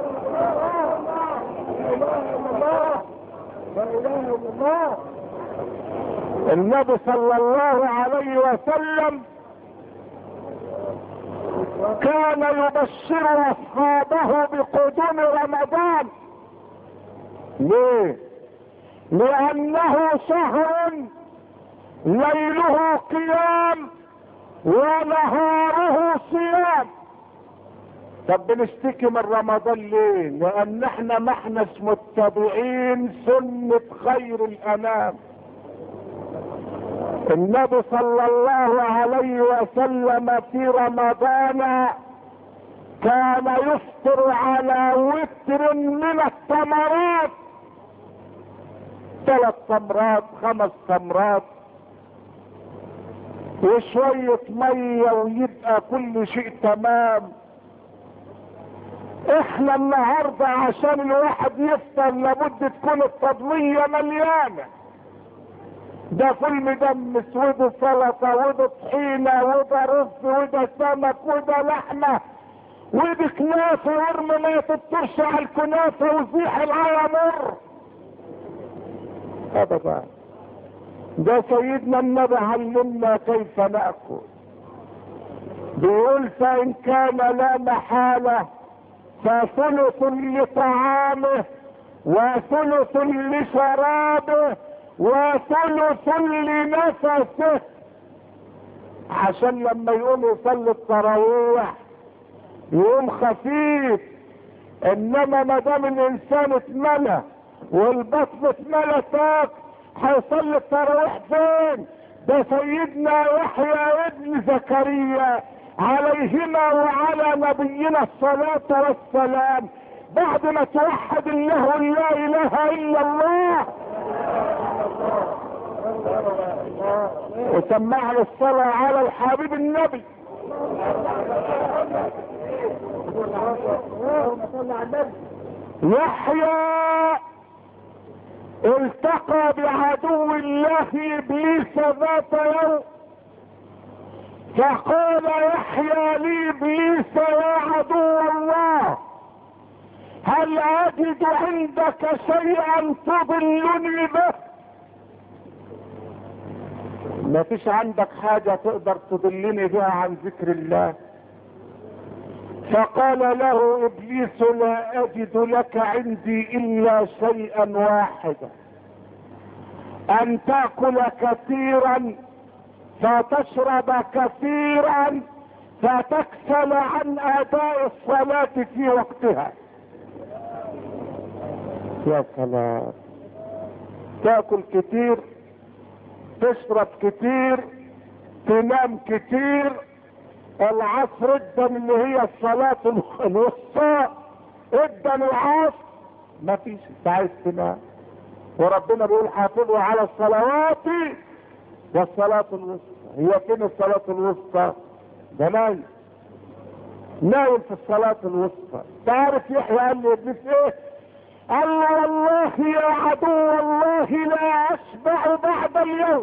S1: النبي صلى الله عليه وسلم كان يبشر اصحابه بقدوم رمضان. ليه؟ لانه شهر ليله قيام ونهاره صيام. طب بنشتكي من رمضان ليه؟ لان احنا ما احناش متبعين سنة خير الانام. النبي صلى الله عليه وسلم في رمضان كان يفطر على وتر من التمرات. 3 تمرات 5 تمرات وشوية مية ويبقى كل شيء تمام. احنا النهاردة عشان الواحد يفطر لابد تكون الطبلية مليانة. ده فول مدمس وده سلطة وده طحينة وده رز وده سمك وده لحمة وده كنافة ورمي ما تطرش على الكنافة وزيح العيا مر. ابدا. ده سيدنا النبي علمنا كيف نأكل. بيقول فإن كان لا محالة فثلث لطعامه وثلث لشرابه وثلث لنفسه. عشان لما يقوم يصلي التراويح يقوم خفيف. انما ما دام الانسان اتملى والبطن اتملتك، هيصلي التراويح فين؟ ده سيدنا يحيى ابن زكريا عليهما وعلى نبينا الصلاة والسلام بعد ما توحد الله لا اله الا الله وسمعنا الصلاة على الحبيب النبي يحيى التقى بعدو الله ابليس ذات يوم، فقال يحيى لابليس يا عدو الله هل اجد عندك شيئا تضلني به؟ ما فيش عندك حاجة تقدر تضلني بها عن ذكر الله. فقال له ابليس لا اجد لك عندي الا شيئا واحدا، ان تأكل كثيرا فتشرب كثيرا فتكسل عن اداء الصلاة في وقتها. يا سلام، تأكل كتير، تشرب كتير، تنام كتير، العصر ادن اللي هي الصلاة الوسطى ادن العصر مفيش، انت عايز تنام، وربنا بيقول حافظوا على الصلوات والصلاة الوسطى. هي فين الصلاة الوسطى؟ ده نايم في الصلاة الوسطى. تعرف يحيى قال لي ابليس ايه؟ قال له والله يا عدو الله لا اشبع بعد اليوم.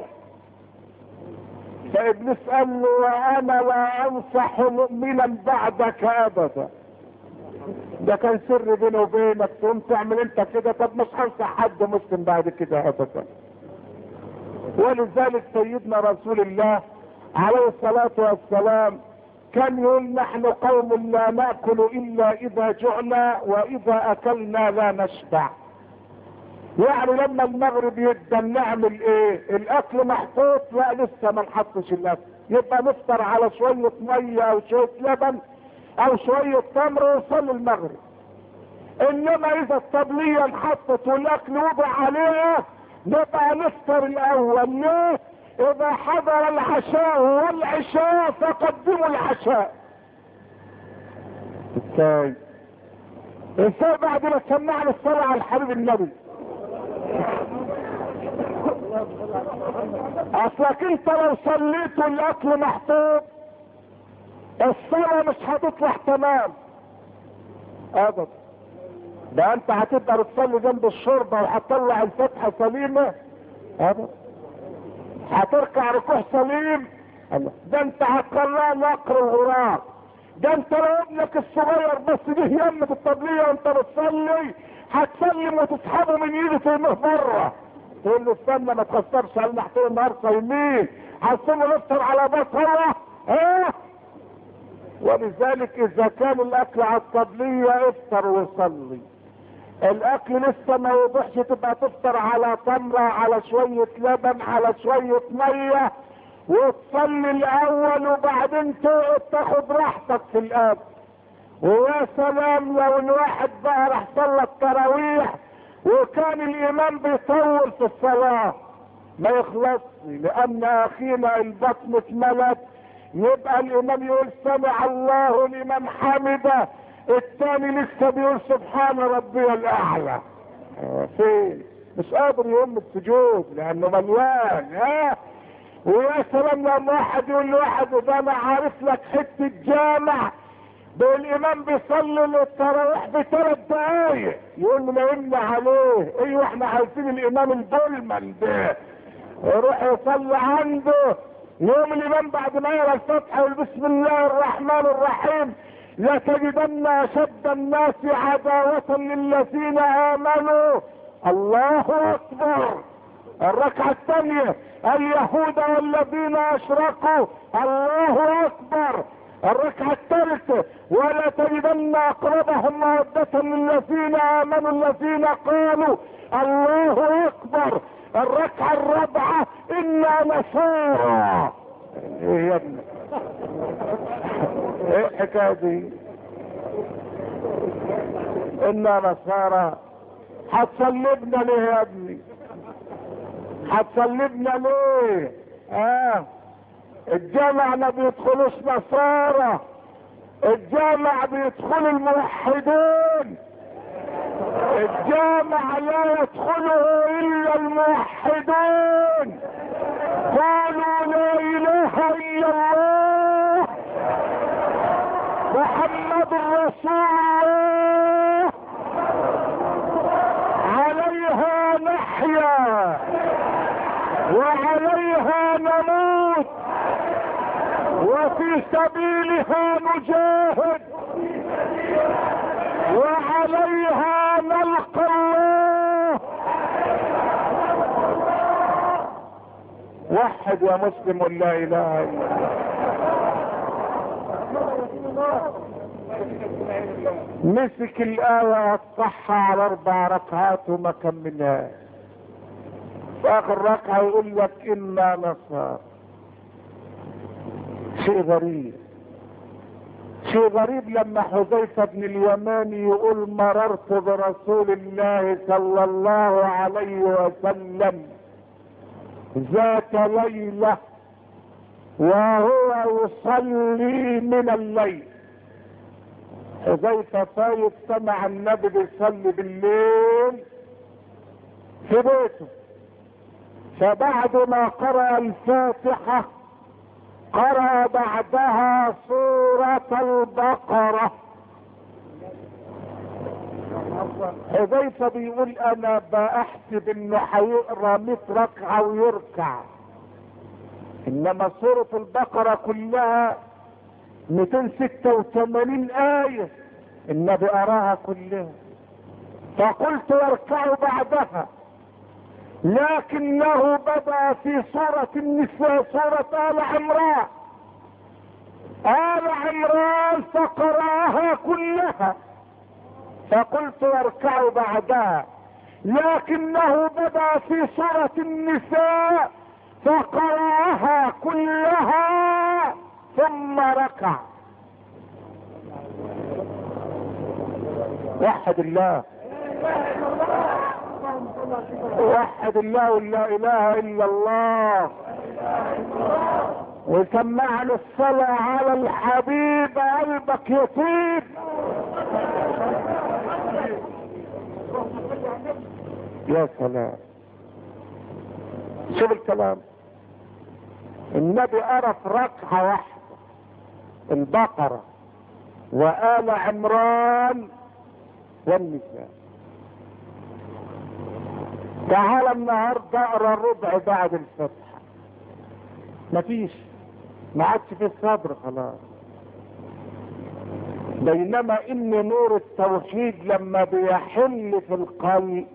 S1: فابليس قال له وانا لا انصح مؤمنا بعدك ابدا. ده كان سر بيني وبينك، تقوم تعمل انت كده؟ طب مش هنصح حد مسلم بعد كده ابدا. ولذلك سيدنا رسول الله عليه الصلاة والسلام كان يقول نحن قوم لا نأكل الا اذا جعنا واذا اكلنا لا نشبع. يعني لما المغرب يبدأ نعمل ايه؟ الاكل محطوط، لا لسه ما نحطش الاكل، يبقى نفطر على شوية مية او شوية لبن او شوية تمر وصل المغرب. انما اذا الطبلية انحطت والاكل وضع عليها نبقى نفطر الاول. ليه؟ اذا حضر العشاء والعشاء فقدموا العشاء. ازاي بعد ما سمعنا الصلاة على الحبيب النبي؟ اصلك انت لو صليت والاكل محطوط الصلاة مش هتطلع تمام ابدا. ده انت هتقدر تصلي جنب الشوربة وهتطلع الفتحة سليمة ابدا، هتركع ركوع سليم. ده انت هتقرأ نقر الغراب. ده انت لو ابنك الصغير بس جه يمة الطبلية وانت بتصلي هتسلم وتسحبه من ايده ترميه بره، تقول له استنى ما تخسرش علينا احنا النهار صايمين، هنصوم نفطر على بصره ايه؟ ولذلك اذا كان الاكل على الطبلية افطر وصلي. الاكل لسه ما يوضحش تبقى تفطر على تمرة، على شوية لبن، على شوية مية، وتصلي الاول وبعدين تقعد تاخد راحتك في الاكل. ويا سلام لو الواحد بقى راح صلى التراويح وكان الامام بيطول في الصلاة ما يخلصش، لان اخينا البطن اتملت، يبقى الامام يقول سمع الله لمن حمده، الثاني لسه بيقول سبحان ربي الاعلى. فين؟ مش قادر يقوم السجود لانه مليان. ويا سلام لما واحد يقول لواحد ده انا عارف لك حته جامع الامام بيصلي للتراويح ب3 دقايق، يقول له نايمنا عليه. ايوه احنا عايزين الامام البولمان ده يروح يصلي عنده. يوم الامام بعد ما يقرا الفاتحه يقول بسم الله الرحمن الرحيم لتجدن اشد الناس عداوة للذين امنوا الله اكبر. الركعة الثانية اليهود والذين اشركوا الله اكبر. الركعة الثالثة ولا تجدن اقربهم مودة للذين امنوا الذين قالوا الله اكبر. الركعة الرابعة انا نصارى. ايه يا ابني؟ ايه الحكاية دي؟ انا نصارى هتصلبنا ليه يا ابني؟ هتصلبنا ليه؟ الجامع ما بيدخلوش نصارى، الجامع بيدخل الموحدين، الجامع لا يدخله الا الموحدون. قالوا لا اله الا الله محمد رسول الله، عليها نحيا وعليها نموت وفي سبيلها نجاهد وعليها نلقى الله. وحد يا مسلم لا اله الا الله. مسك الآية وقطعها على 4 ركعات وما كملهاش. في آخر ركعة يقول لك إنا نصارى. شيء غريب، شيء غريب لما حذيفة بن اليماني يقول مررت برسول الله صلى الله عليه وسلم ذات ليلة وهو يصلي من الليل. حذيفة فايت سمع النبي بيصلي بالليل في بيته، فبعد ما قرأ الفاتحة قرأ بعدها سورة البقرة. حذيفة بيقول انا بحسب انه هيقرا 100 ركعة ويركع، انما سورة البقرة كلها 286 آية النبي قراها كلها. فقلت يركع بعدها، لكنه بدأ في سورة النساء سورة آل عمران، آل عمران فقرأها كلها. فقلت يركع بعدها، لكنه بدأ في سورة النساء فقرأها كلها ثم ركع. وحد الله، وحد الله ولا اله الا الله، وسمعنا الصلاة على الحبيب قلبك يطيب. يا سلام، شوف الكلام. النبي قرأ في ركعة واحدة البقرة وآل عمران والنساء. تعال النهارده اقرا الربع بعد الفتحة، مفيش، ما عادش في الصدر خلاص. بينما ان نور التوحيد لما بيحل في القلب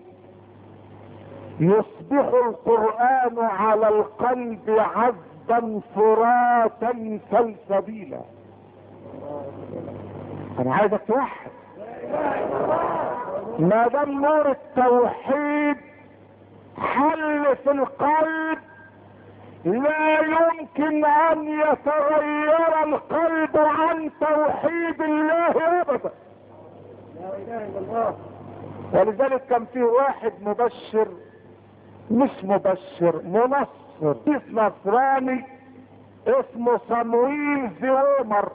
S1: يصبح القرآن على القلب عذبا فراتا سلسبيلا. انا عايزك توحد. ما دام نور التوحيد حل في القلب لا يمكن ان يتغير القلب عن توحيد الله ابدا. لا اله الا الله. ولذلك كان في واحد مبشر، مش مبشر، منصر، نصراني اسمه صمويل زومر.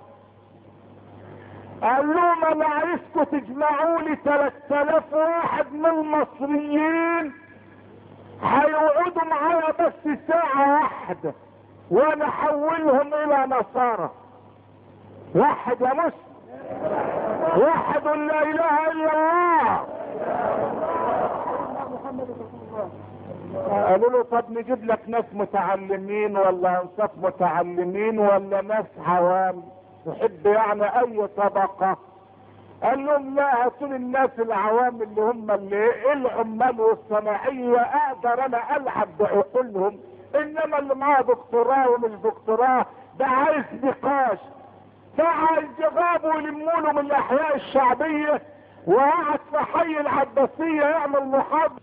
S1: قال لهم انا عايزكم تجمعوا لي 3000 واحد من المصريين هيقعدوا معايا بس ساعة واحدة وانا احولهم الى نصارى. واحد يا مسلم، واحد لا اله الا الله. قالوا له طب نجيب لك ناس متعلمين ولا انصاف متعلمين ولا ناس عوام، تحب يعني اي طبقة؟ قال لهم لا، هاتوا الناس العوام اللي هم اللي العمال والصناعية اقدر انا العب بعقولهم، انما اللي معاه دكتوراه ومش دكتوراه ده عايز نقاش. فعايز جابوا يلموا له من الاحياء الشعبية وقعد في حي العباسية يعمل محاضرة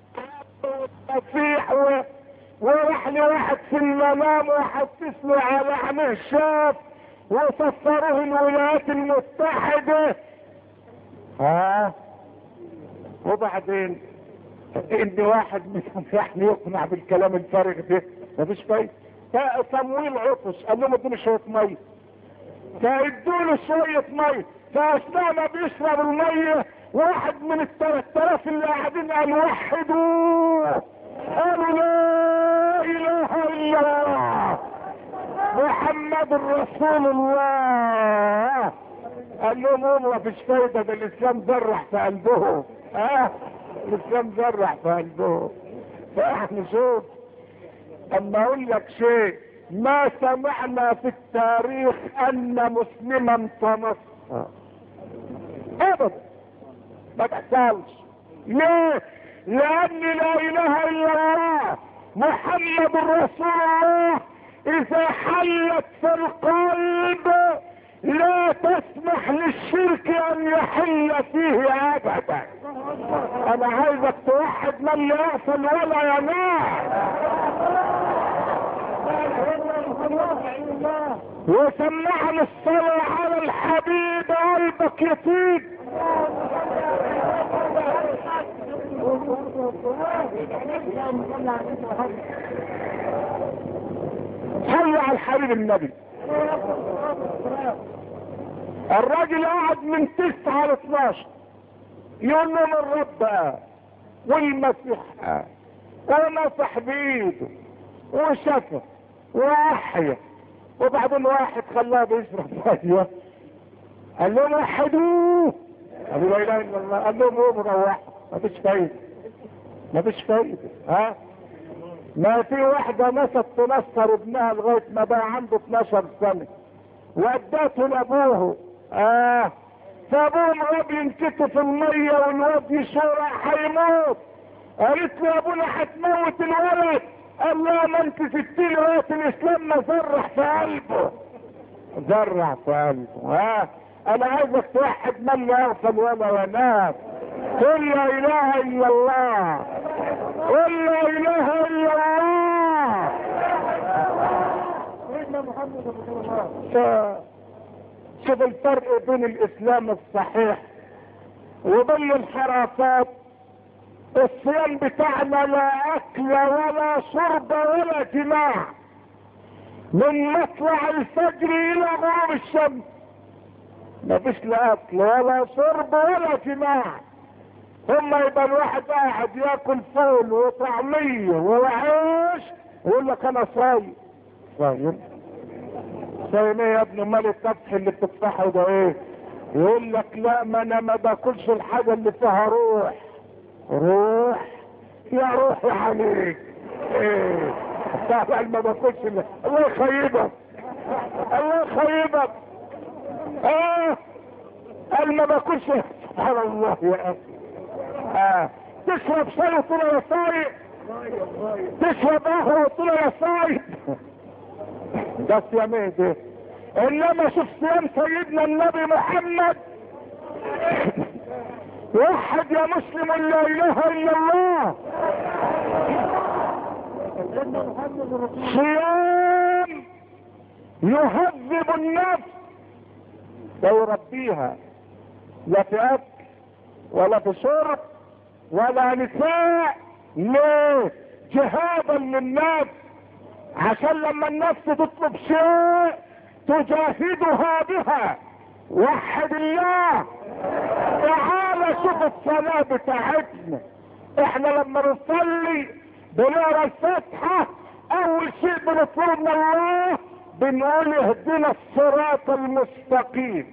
S1: تفيح وراح لي واحد في المنام وحسسني على عينيه شاف وسفروه الولايات المتحدة. وبعدين ان واحد منهم يعني يقنع بالكلام الفارغ ده مفيش فايده. تمويل عطش، قال لهم ادوني شويه ميه، فادوا له شويه ميه، فاثناء ما بيشرب الميه واحد من ال 3000 اللي قاعدين قال وحدوا، قالوا لا اله الا الله محمد رسول الله. قال لهم هم مفيش فايده، ده الاسلام زرع في قلبهم. الاسلام زرع في قلبهم. فاحنا شوف، اما اقول لك شيء، ما سمعنا في التاريخ ان مسلما تنصر ابدا، ما تحصلش. ليه؟ لان لا اله الا الله محمد رسول الله اذا حلت في القلب لا تسمح للشرك ان يحل فيه ابدا. انا عايزك توحد من لا يغفل ولا ينام، وسمعنا الصلاة على الحبيب قلبك يطيب. صلوا على الحبيب النبي. الراجل قعد من 9 ل 12 يقول لهم الرب والمسيح ونصح بايده وشفى واحيا، وبعدين واحد خلاه بيشرب ميه قال لهم وحدوه، قالوا لا اله الا الله، قال لهم قوموا روحوا. مفيش فايده، مفيش فايده. ما في واحده نست تنصر ابنها لغايه ما بقى عنده 12 سنه وادته لابوه. فابوه الواد ينكتف في الميه والواد يشورع هيموت. قالت له يا ابونا هتموت الولد. قال له ما انت 60 لغايه الاسلام ما زرع في قلبه، زرع في قلبه. انا عايزك توحد من لا يغفل ولا ينام. قل لا اله الا الله، قل لا اله الا الله سيدنا محمد رسول الله. شوف الفرق بين الاسلام الصحيح وبين الحرافات. الصيام بتاعنا لا اكل ولا شرب ولا جماع من مطلع الفجر الى غروب الشمس. مفيش لا اكل ولا شرب ولا جماع. ثم يبقى الواحد قاعد ياكل فول وطعميه وعيش ويقول لك انا صايم. صايم؟ صايم ايه يا ابني؟ امال الطبخ اللي بتطبخه ده ايه؟ يقول لك لا ما انا ما باكلش الحاجه اللي فيها روح. روح يا روحي عليك ايه؟ طبعا ما باكلش. الله يخيبك، الله يخيبك. قال ما باكلش. سبحان الله يا اخي. تشرب شاي وطول يا صايم، تشرب قهوه وطول يا صايم. ده صيام ايه ده؟ انما شوف صيام سيدنا النبي محمد. وحد يا مسلم لا اله الا الله. صيام يهذب النفس ويربيها، لا في اكل ولا في شرب ولا نساء. ليه؟ جهادا للنفس، عشان لما النفس تطلب شيء تجاهدها بها. وحد الله. تعال شوف الصلاة بتاعتنا. احنا لما نصلي بنقرا الفاتحة اول شيء بنطلب من الله بنقول اهدنا الصراط المستقيم.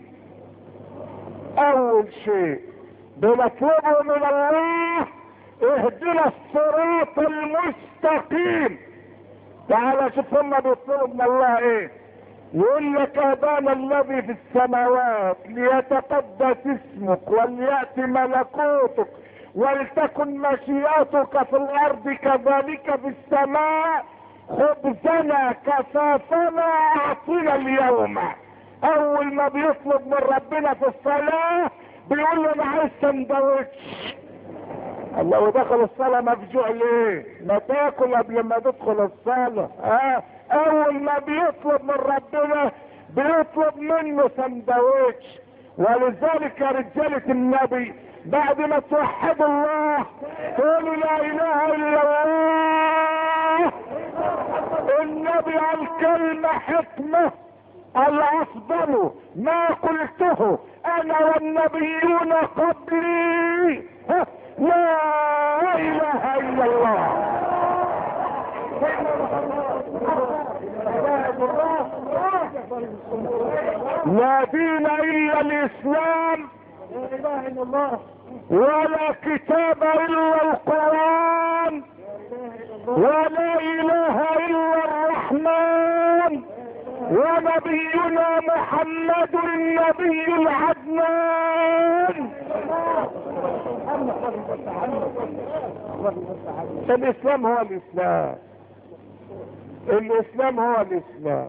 S1: اول شيء بنطلبه من الله اهدنا الصراط المستقيم. تعال شوف هم بيطلبوا من الله ايه. يقول لك ابانا الذي في السماوات ليتقدس اسمك وليأتي ملكوتك ولتكن مشيئتك في الارض كذلك في السماء. خبزنا كفافنا اعطنا اليوم. اول ما بيطلب من ربنا في الصلاة بيقول له انا عايز سندوتش. الله، ودخل الصلاة مفجوع ليه؟ ما تاكل قبل ما تدخل الصلاة. اول ما بيطلب من ربنا بيطلب منه سندوتش. ولذلك يا رجالة النبي بعد ما توحدوا الله تقولوا لا اله الا الله. النبي قال كلمة حكمة: الافضل ما قلته انا والنبيون قبلي لا اله الا الله. لا دين الا الاسلام، ولا كتاب الا القرآن، ولا اله الا الرحمن، ونبينا محمد النبي العدنان. الاسلام هو الاسلام، الاسلام هو الاسلام.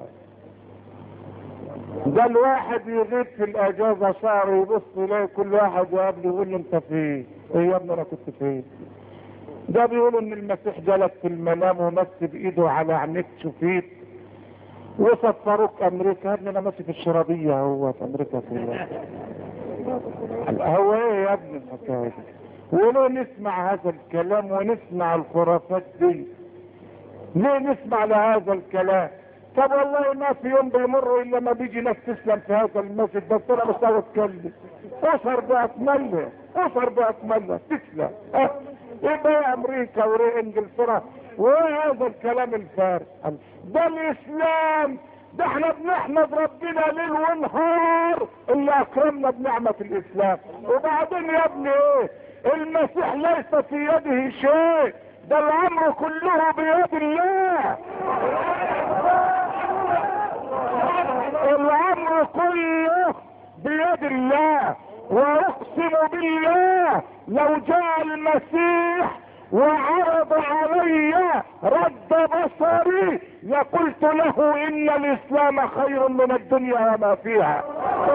S1: ده الواحد يغيب في الاجازة شهر يبص يلاقي كل واحد يقابله يقول له انت فين؟ ايه يا ابني انا كنت فين؟ ده بيقولوا ان المسيح جالك في المنام ومس بايده على عينيك شفيت وسفروك امريكا. يا ابني انا ماشي في الشرابية هو في امريكا فين؟ هو ايه يا ابني الحكاية دي؟ وليه نسمع هذا الكلام ونسمع الخرافات دي؟ ليه نسمع لهذا الكلام؟ طب والله ما في يوم بيمر الا ما بيجي ناس تسلم في هذا المسجد، بس انا مش عاوز اتكلم. اشهر باكملها، اشهر باكملها تسلم. ايه بقى امريكا وايه انجلترا وايه هذا الكلام الفارغ؟ ده الاسلام، ده احنا بنحمد ربنا ليل ونهار اللي اكرمنا بنعمة الاسلام. وبعدين يا ابني ايه؟ المسيح ليس في يده شيء، ده الامر كله بيد الله. الامر كله بيد الله. واقسم بالله لو جاء المسيح وعرض علي رد بصري لقلت له ان الاسلام خير من الدنيا وما فيها.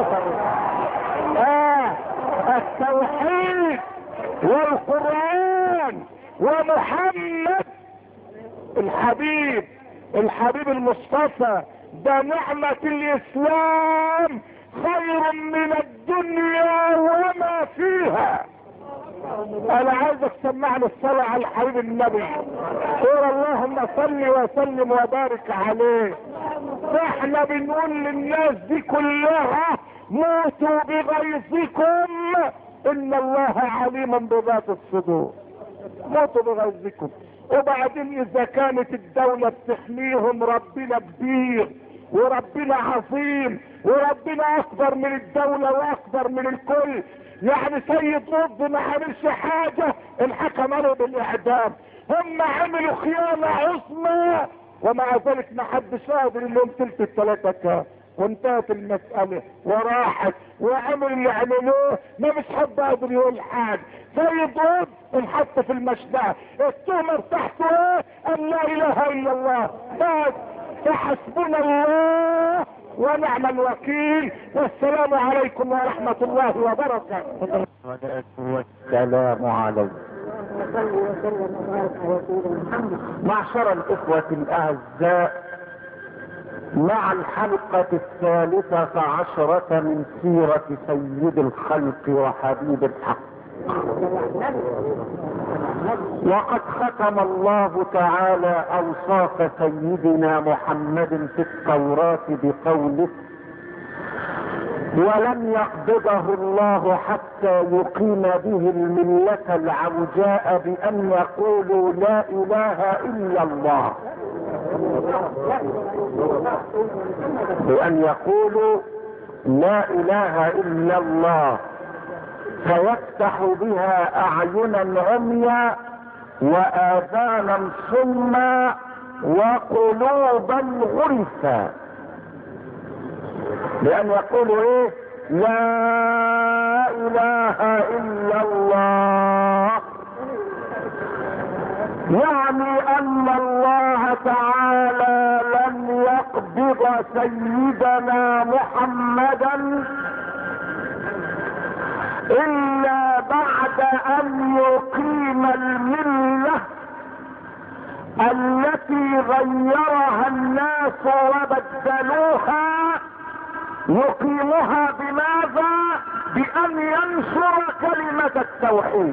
S1: التوحيد والقرآن ومحمد الحبيب، الحبيب المصطفى، ده نعمة الاسلام خير من الدنيا وما فيها. انا عايزك تسمعني الصلاة على الحبيب النبي. قول اللهم صل وسلم وبارك عليه. احنا بنقول للناس دي كلها موتوا بغيظكم ان الله عليم بذات الصدور. موتوا بغيظكم. وبعدين اذا كانت الدولة بتحميهم ربنا كبير وربنا عظيم وربنا اكبر من الدولة واكبر من الكل. يعني سيد رب ما عملش حاجة الحكم له بالاعدام. هم عملوا خيانة عظمى ومع ذلك ما حدش قادر انهم تلت الثلاثة كام، وانتهت المسألة وراحت وعملوا اللي عملوه ما مش حد قادر يقول حاجة. سيد رب انحط في المشنقة، التهمة بتاعته ايه؟ ان لا اله الا الله. بس فحسبنا الله ونعم الوكيل. والسلام عليكم ورحمة الله وبركاته.
S2: والسلام عليكم. معشر الإخوة الأعزاء، مع الحلقة 13 من سيرة سيد الخلق وحبيب الحق. وقد ختم الله تعالى اوصاف سيدنا محمد في التوراة بقوله: ولم يقبضه الله حتى يقيم به الملة العوجاء بأن يقولوا لا إله إلا الله. بأن يقولوا لا إله إلا الله، فيفتح بها أعينا عميا وآذانا صما وقلوبا غرفا. لأن يقولوا ايه؟ لا إله إلا الله، يعني أن الله تعالى لم يقبض سيدنا محمدا إلا بعد أن يقيم الملة التي غيرها الناس وبدلوها. يقيمها بماذا؟ بان ينشر كلمة التوحيد.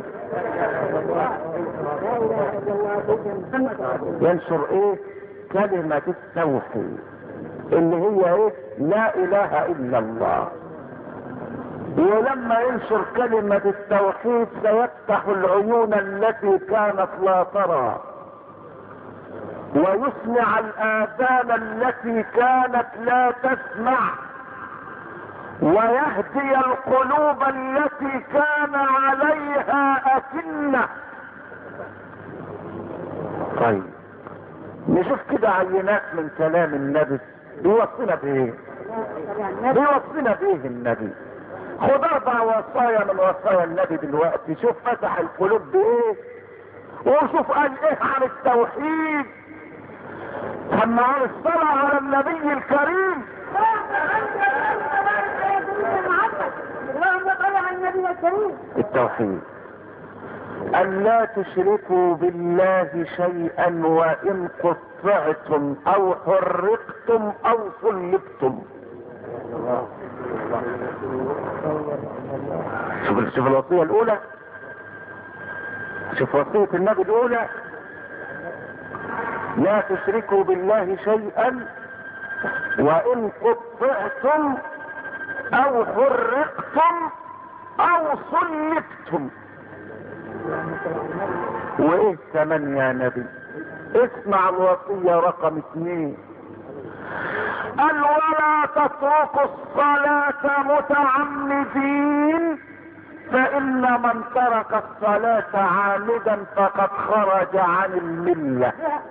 S2: ينشر ايه؟ كلمة التوحيد اللي هي ايه؟ لا اله الا الله. ولما ينشر كلمة التوحيد سيفتح العيون التي كانت لا ترى، ويسمع الاذان التي كانت لا تسمع، ويهدي القلوب التي كان عليها أكنة. طيب نشوف كده عينات من كلام النبي بيوصينا بايه؟ بيوصينا بايه النبي؟ خد 4 وصايا من وصايا النبي دلوقتي. شوف فتح القلوب بايه، وشوف قال ايه عن التوحيد. ثم عن الصلاة على النبي الكريم. التوحيد أن لا تشركوا بالله شيئا وإن قطعتم أو حرقتم أو صلبتم. شوف الوصية الأولى، شوف وصية النبي الأولى: لا تشركوا بالله شيئا وإن قطعتم أو حرقتم أو صلبتم. وإيه كمان يا نبي؟ اسمع الوصية رقم 2: قال ولا تتركوا الصلاة متعمدين، فإن من ترك الصلاة عامدا فقد خرج عن الملة.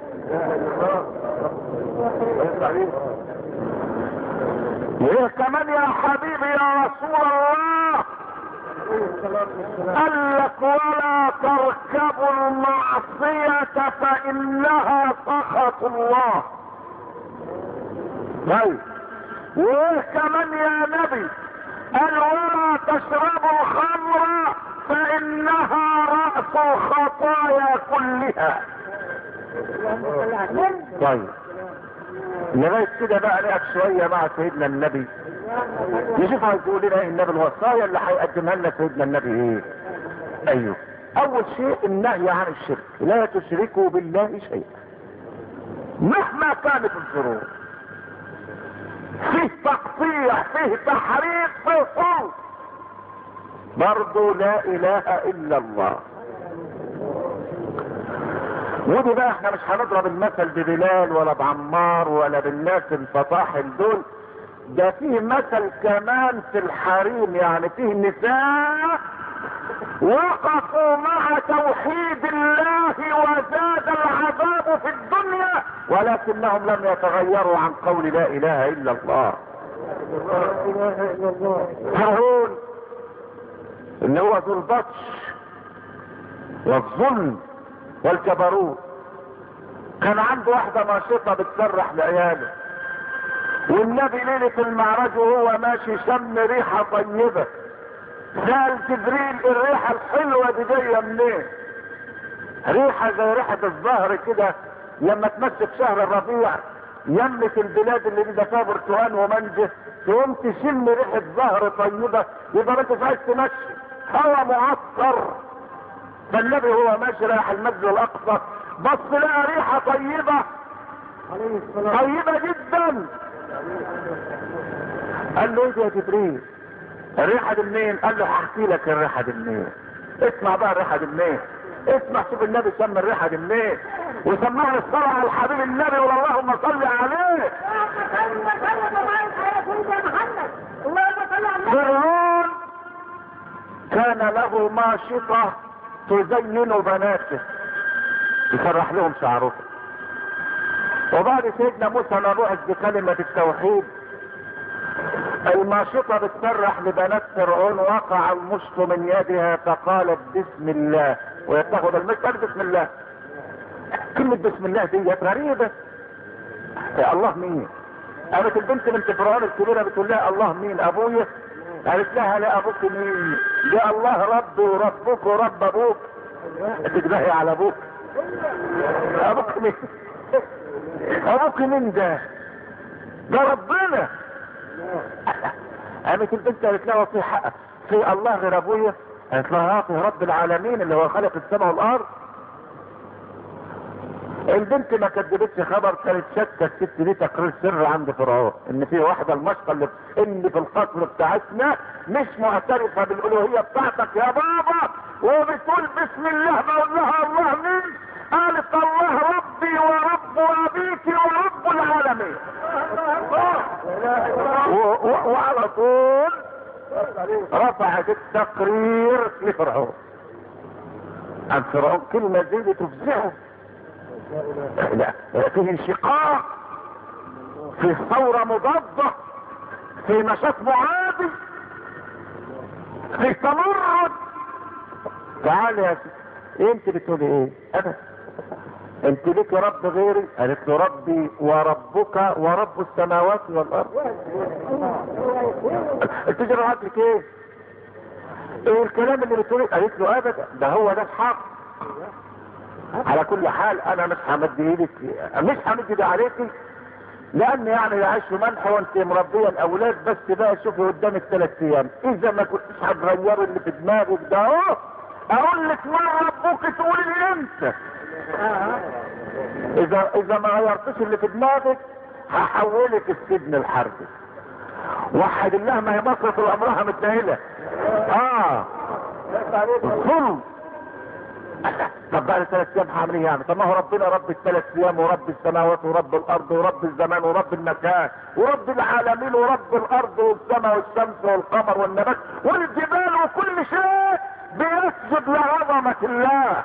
S2: وايه كمان يا حبيبي يا رسول الله؟ قال لك ولا تركبوا المعصية فإنها سخط الله. طيب وايه كمان يا نبي؟ قال ولا تشربوا الخمر فإنها رأس الخطايا كلها. طيب لغاية كده بقى نقف شوية مع سيدنا النبي نشوف هيقول لنا ايه النبي، الوصايا اللي هيقدمها لنا سيدنا النبي ايه. ايوه، اول شيء النهي عن الشرك، لا تشركوا بالله شيئا مهما كانت الظروف، فيه تقطيع، فيه تحريق، فيه صوت، برضه لا اله الا الله. ودي بقى احنا مش هنضرب المثل ببلال ولا بعمار ولا بالناس الفطاحل دول، ده فيه مثل كمان في الحريم، يعني فيه نساء وقفوا مع توحيد الله وزاد العذاب في الدنيا ولكنهم لم يتغيروا عن قول لا اله الا الله. فرعون اللي هو ذو البطش والظلم والجبروت كان عنده واحدة ناشطة بتسرح لعياله، والنبي ليلة المعراج وهو ماشي شم ريحة طيبة، سأل جبريل الريحة الحلوة دي جاية منين؟ ريحة زي ريحة الزهر كده لما تمشي في شهر الربيع يمة البلاد اللي دي فيها برتقال ومانجه، تقوم تشم ريحة زهر طيبة، يبقى ما انتش عايز تمشي، هوا معطر. فالنبي هو ماشي رايح المسجد الاقصى بص لقى ريحة طيبة طيبة جدا. قال له ايه يا جبريل الريحة دي منين؟ قال له هحكي لك الريحة دي منين. اسمع بقى الريحة دي منين، اسمع شوف النبي سمى الريحة دي منين، وسمعنا الصلاة على الحبيب النبي واللهم صل عليه. فرعون كان له ماشطة تزين بناته، يفرح لهم شعرهم. وبعد سيدنا موسى نبوء بكلمة التوحيد الماشطة بتسرح لبنات فرعون، وقع المشط من يدها فقالت بسم الله، ويتخذ المشط بسم الله. كلمة بسم الله دي غريبة، يا الله مين؟ قالت البنت بنت فرعون الكبيرة بتقول لها الله مين؟ ابويا؟ قالت لها لا ابوك مين؟ يا الله ربي وربك ورب ابوك. تجبهي على ابوك، ابوك مين؟ ابوك مين ده؟ ده ربنا. قامت البنت قالت لها وفي حقك، في الله غير ابويا؟ قالت لها في رب العالمين اللي هو خلق السماء والارض. البنت ما كدبتش خبر، كانت شاكه الست دي تقرير سر عند فرعون ان في واحده المشقه اللي في القصر بتاعتنا مش معترفه بالالوهيه بتاعتك يا بابا، وبتقول بسم الله. بقول لها الله مين؟ قالت الله ربي ورب ابيك ورب العالمين. وعلى طول رفعت التقرير لفرعون. عن فرعون كلمه زي دي تفزعه. لا، في انشقاق، في ثورة مضادة، في نشاط معادي، في تمرد. تعالي يا ستي، انت بتقولي ايه؟ ابدا، انت ليك رب غيري؟ قالت له ربي وربك ورب السماوات والارض. انت جرى لك ايه؟ ايه الكلام اللي بتقولي؟ قالت له ابدا، ده هو ده الحق. على كل حال انا مش همد ايدي عليكي، لان يعني العيش ملح وانت مربيه الاولاد. بس بقى شوفي قدامك 3 ايام، اذا ما كنتش هتغيري اللي في دماغك ده اهو، اقول لك من ربك تقولي لي انت. اذا ما غيرتش اللي في دماغك هحولك السجن الحربي. وحد الله، ما هي مصر طول عمرها متنيله. ظلم. طب بعد 3 ايام هعمل ايه يعني؟ طب ما هو ربنا رب ال3 ايام ورب السماوات ورب الارض ورب الزمان ورب المكان ورب العالمين ورب الارض والسماء والشمس والقمر والنبات والجبال وكل شيء بيسجد لعظمة الله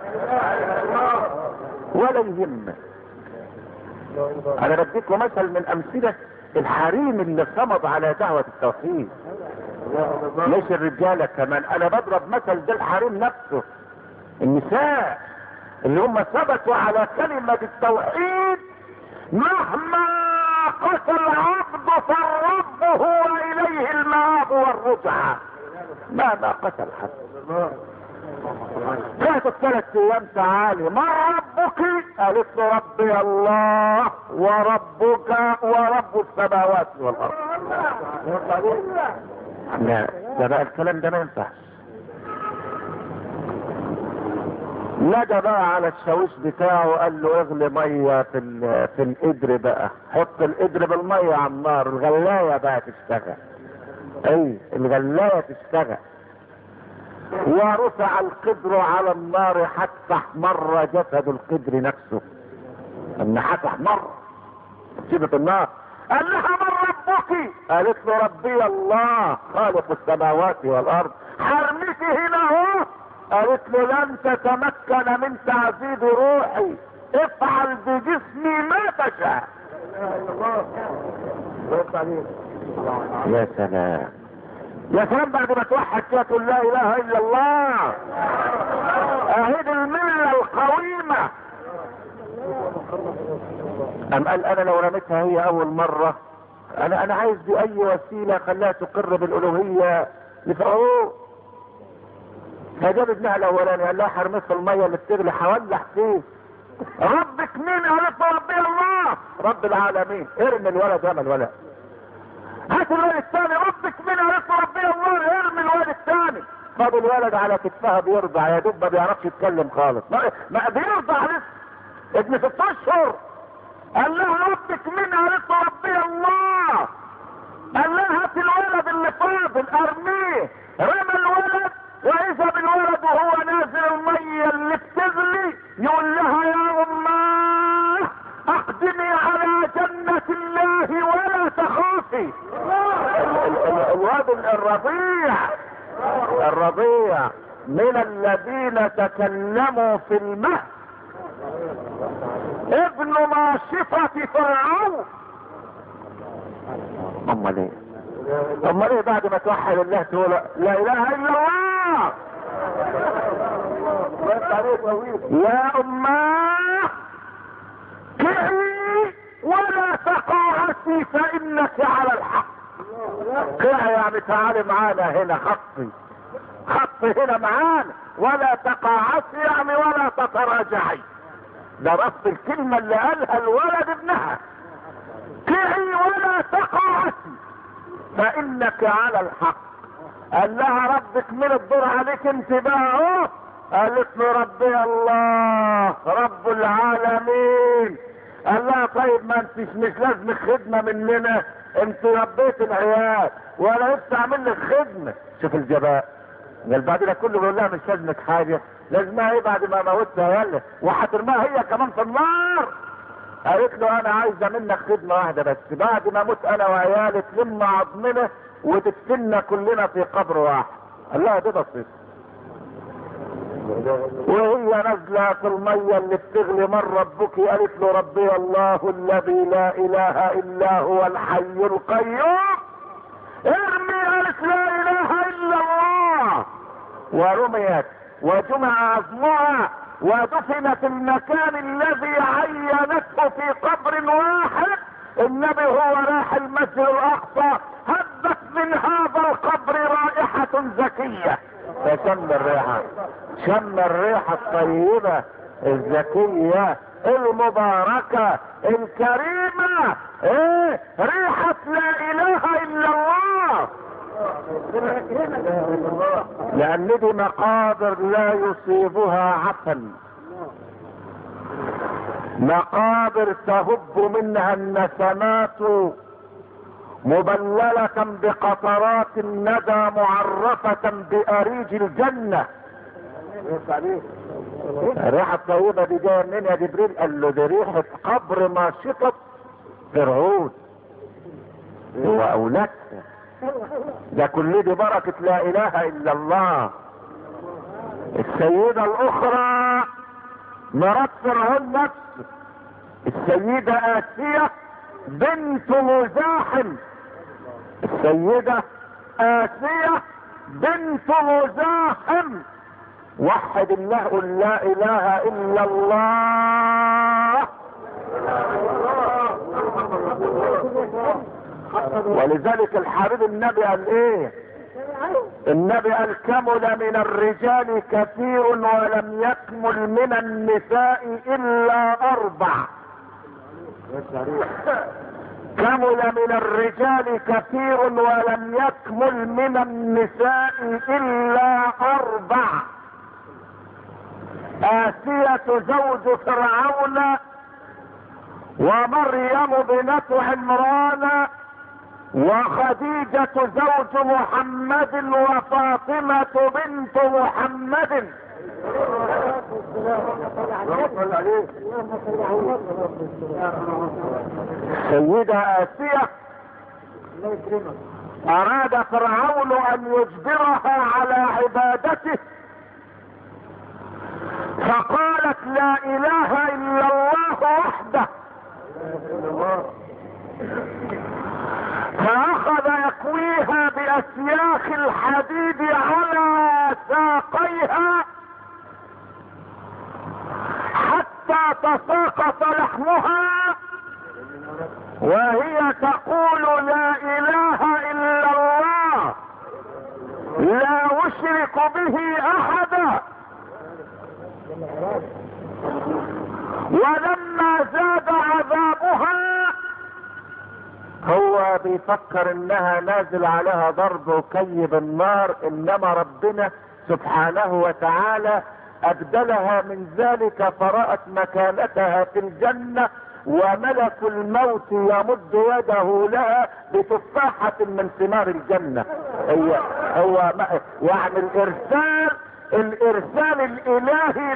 S2: ولا يهمه. انا بديكم مثل من امثلة الحريم اللي صمد على دعوة التوحيد، مش الرجالة كمان. انا بضرب مثل ده الحريم نفسه، النساء اللي هم ثبتوا على كلمة التوحيد مهما قسى العبد فالرب هو اليه المآب والرجعة. مهما قسى العبد. فاتت 3 ايام، تعالي من ربك؟ قالت له ربي الله وربك ورب السماوات والارض. لا، ده بقى الكلام ده ما ينفعش. نادى بقى على الشاويش بتاعه وقال له اغلي ميه في القدر بقى، حط القدر بالميه على النار، الغلايه بقى تشتغل. اي الغلايه تشتغل. ورفع القدر على النار حتى احمر جسد القدر نفسه. ان حتى احمر سيبت النار. قال لها من ربك؟ قالت له ربي الله خالق السماوات والارض. حرمتي هنا اهو. قالت له لن تتمكن من تعذيب روحي، افعل بجسمي ما تشاء. يا سلام يا سلام، بعد ما توحد كده تقول لا اله الا الله، اهي المله القويمه. ام قال انا لو رميتها هي اول مره، انا عايز باي وسيله خلاها تقر بالالوهيه لفرعون. فجاب ابنها الاولاني قال لها حرميه في الميه اللي بتغلي هولع فيه. ربك مين؟ قالت له ربي الله رب العالمين. ارمي الولد. رمى الولد. هات الولد الثاني. ربك مين؟ قالت له ربي الله. ارمي الولد الثاني. خد الولد على كتفها بيرضع، يا دوب ما بيعرفش يتكلم خالص، ما بيرضع لسه ابن 6 اشهر. قال لها ربك مين؟ قالت له ربي الله. قال لها هات الولد اللي فاضل ارميه. رمى الولد، واذا بالولد وهو نازل الميه اللي بتغلي يقول لها يا اماه اقدمي على جنة الله ولا تخافي. الواد الرضيع من الذين تكلموا في المهد ابن ماشطة فرعون. امال ايه بعد ما توحد الله تقول لا اله الا الله؟ يا اماه كعي ولا تقاعسي فانك على الحق. كعي يعني تعالي معانا هنا، خطي هنا معانا، ولا تقاعسي يعني ولا تتراجعي. ده نص الكلمة اللي قالها الولد ابنها. كعي ولا تقاعسي فانك على الحق. قال لها ربك من الدور عليك انت بقى اهو. قالت له ربي الله رب العالمين. قال لها طيب ما انتش مش لازم خدمة مننا، انت ربيت العيال وانا لسه اعمل لك خدمة. شوف الجباء. قال بعد ده كله بيقول لها مش لازمك حاجة، لازمها ايه بعد ما موتها يلا وهترماها هي كمان في النار. قالت له انا عايزة منك خدمة واحدة بس، بعد ما اموت انا وعيالي تلم عظمنا وتدفننا كلنا في قبر واحد. قال لها ده بسيط. وهي نازله في الميه اللي بتغلي من ربك قالت له ربي الله الذي لا اله الا هو الحي القيوم. ارمي قالت لا اله الا الله، ورميت وجمع عظمها ودفنت المكان الذي عينته في قبر واحد. النبي هو راح المسجد الاقصى هبت من هذا القبر رائحة زكية، فشم الريحة، شم الريحة الطيبة الزكية المباركة الكريمة. ايه ريحة لا اله الا الله. لان دي مقابر لا يصيبها عفن، مقابر تهب منها النسمات مبللة بقطرات الندى معرفة بأريج الجنة. الريحة الطيبة دي جاية منين يا جبريل؟ قال له دي ريحة قبر ماشطة فرعون وأولادها. ده كل دي بركة لا إله إلا الله. السيدة الأخرى مرات فرعون نفسه، السيدة آسية بنت مزاحم، السيدة آسية بنت مزاحم. وحد الله قل لا اله الا الله. ولذلك الحبيب النبي قال ايه؟ النبي قال كمل من الرجال كثير ولم يكمل من النساء الا 4. كمل من الرجال كثير ولم يكمل من النساء الا 4. آسية زوج فرعون، ومريم بنت عمران، وخديجة زوج محمد، وفاطمة بنت محمد. سيدة آسية أراد فرعون أن يجبرها على عبادته، فقالت لا إله إلا الله وحده، فأخذ يكويها بأسياخ الحديد على ساقيها حتى تساقط لحمها وهي تقول لا إله إلا الله لا أشرك به أحدا. ولما زاد عذابها، هو بيفكر انها نازل عليها ضرب وكيب النار، انما ربنا سبحانه وتعالى ابدلها من ذلك فرأت مكانتها في الجنة، وملك الموت يمد يده لها بتفاحة من ثمار الجنة. هو يعني الارسال الالهي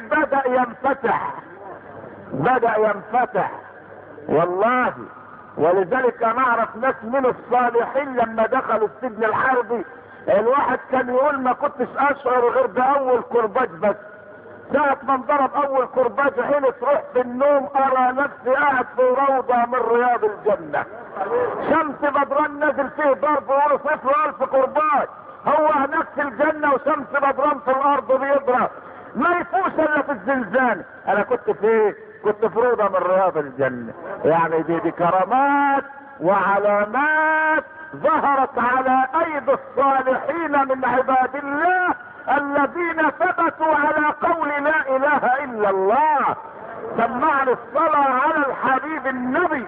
S2: بدأ ينفتح والله. ولذلك انا اعرف ناس من الصالحين لما دخلوا السجن الحربي، الواحد كان يقول ما كنتش اشعر غير باول كرباج بس. ساعة ما انضرب اول كرباج عيني تروح في النوم ارى نفسي قاعد في روضة من رياض الجنة. شمس بدران نازل فيه ضرب وصف له 1000 كرباج، هو هناك في الجنة وشمس بدران في الارض بيضرب ما يفوش الا في الزلزال. انا كنت في روضة من رياض الجنة. يعني دي كرامات وعلامات ظهرت على ايدي الصالحين من عباد الله الذين ثبتوا على قول لا اله الا الله. سمعني الصلاة على الحبيب النبي.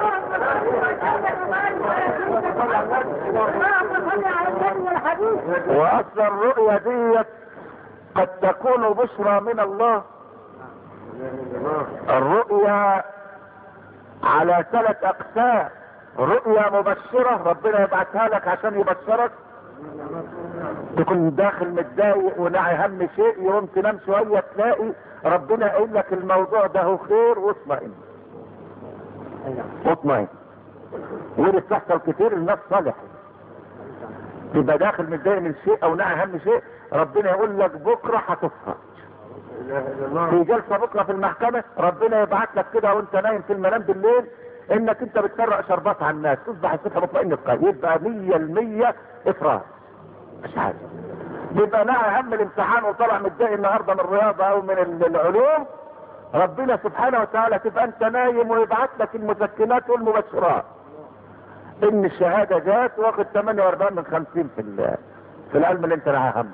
S2: واصل الرؤية ديت قد تكون بشرى من الله. الرؤيا على 3 اقسام. رؤيا مبشرة ربنا يبعثها لك عشان يبشرك، تكون داخل متضايق وناعي هم شيء، يوم تنام شوية تلاقي ربنا قايل لك الموضوع ده هو خير واطمئن. اطمئن. ودي بتحصل كتير الناس صالح، تبقى داخل متضايق من شيء او ناعي هم شيء، ربنا يقول لك بكره هتفرج. في جلسه بكره في المحكمه ربنا يبعت لك كده وانت نايم في المنام بالليل انك انت بتسرق شربات على الناس، تصبح الصبح مطمئن القلب، يبقى 100% افراج. مش عارف يبقى ناعي هم الامتحان وطلع متضايق النهارده من الرياضه او من العلوم، ربنا سبحانه وتعالى تبقى انت نايم ويبعت لك المسكنات والمبشرات ان الشهاده جات واخد 48 من 50 في العلم اللي انت ناعي هم.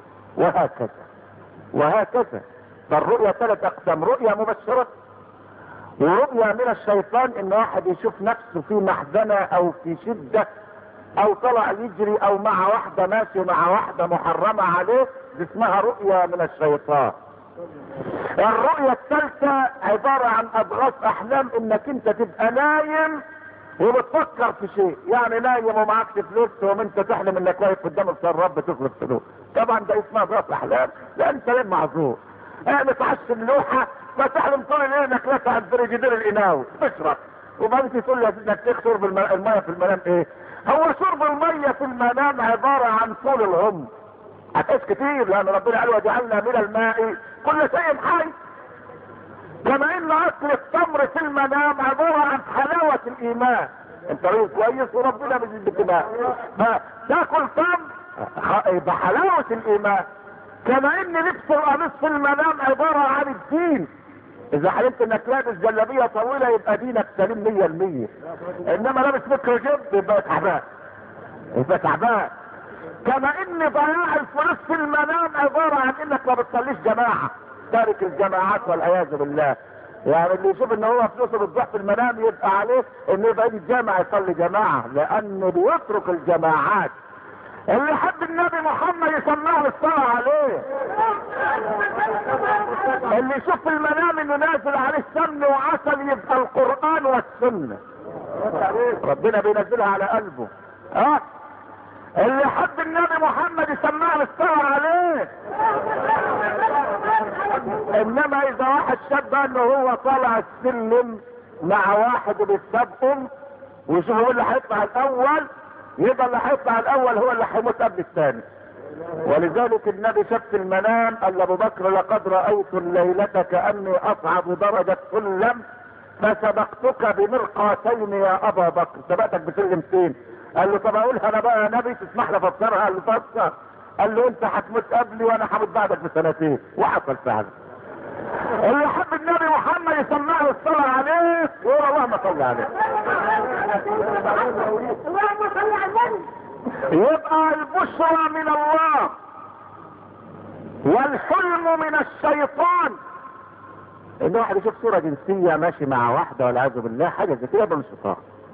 S2: وهكذا. فالرؤيا 3 اقسام: رؤيا مبشرة، ورؤيا من الشيطان ان واحد يشوف نفسه في محزنة او في شدة او طلع يجري او مع واحدة ماشي مع واحدة محرمة عليه، دي اسمها رؤيا من الشيطان. الرؤيا الثالثة عبارة عن اضغاث احلام، انك انت تبقى نايم وبتفكر في شيء، يعني نايم ومعكش فلوس وما انت تحلم انك واقف قدام الرب تصرف فلوس، طبعا ده اسمها اضغاث احلام، لا انت ليه معذور. بتعشي اللوحة فتحلم طول الليل انك لسه على الفريجيدير القناوي تشرب، وبعدين تقول لي انك تشرب المية في المنام. ايه هو شرب المية في المنام؟ عبارة عن طول العمر. هتعيش كتير، لان ربنا قال وجعلنا من الماء كل شيء حي. كما ان اكل التمر في المنام عبارة عن حلاوة الايمان، انت راجل كويس وربنا بيديك ماء، تاكل تمر بحلاوة الايمان. كما ان لبس القميص في المنام عبارة عن الدين، اذا حلمت انك لابس جلابية طويلة يبقى دينك سليم 100%، انما لابس متر جيب يبقى تعبان. كما ان ضياع الفلوس في المنام عبارة عن انك ما بتصليش جماعة، تارك الجماعات والعياذ بالله. يعني اللي يشوف ان هو فلوسه بتضيع في المنام يبقى عليه انه يبقى يجي الجامع يصلي جماعة، لانه بيترك الجماعات. اللي يحب النبي محمد يسمعه الصلاة عليه. اللي يشوف في المنام انه نازل عليه سمن وعسل يبقى القرآن والسنة، ربنا بينزلها على قلبه. اللي يحب النبي محمد يسمعه الصلاة عليه. انما اذا واحد شاب انه هو طالع السلم مع واحد بيستبقم ويشوف هو اللي هيطلع الاول، يبقى اللي هيطلع الاول هو اللي هيموت قبل الثاني. ولذلك النبي شاف في المنام قال ابو بكر لقد رايت الليله كاني اصعد درجه سلم فسبقتك بمرقاتين يا ابا بكر. سبقتك بسلمتين. قال له طب اقولها انا بقى يا نبي تسمح لي افسرها؟ قال له فسر. قال له انت هتموت قبلي وانا هموت بعدك ب2 وحصل فعلا. اللي يحب النبي محمد يسمعه الصلاة عليه ويقول اللهم صل عليه. اللهم صل على النبي. يبقى البشرى من الله والحلم من الشيطان. ان واحد يشوف صورة جنسية ماشي مع واحدة والعياذ بالله، حاجة زي كده من الشيطان.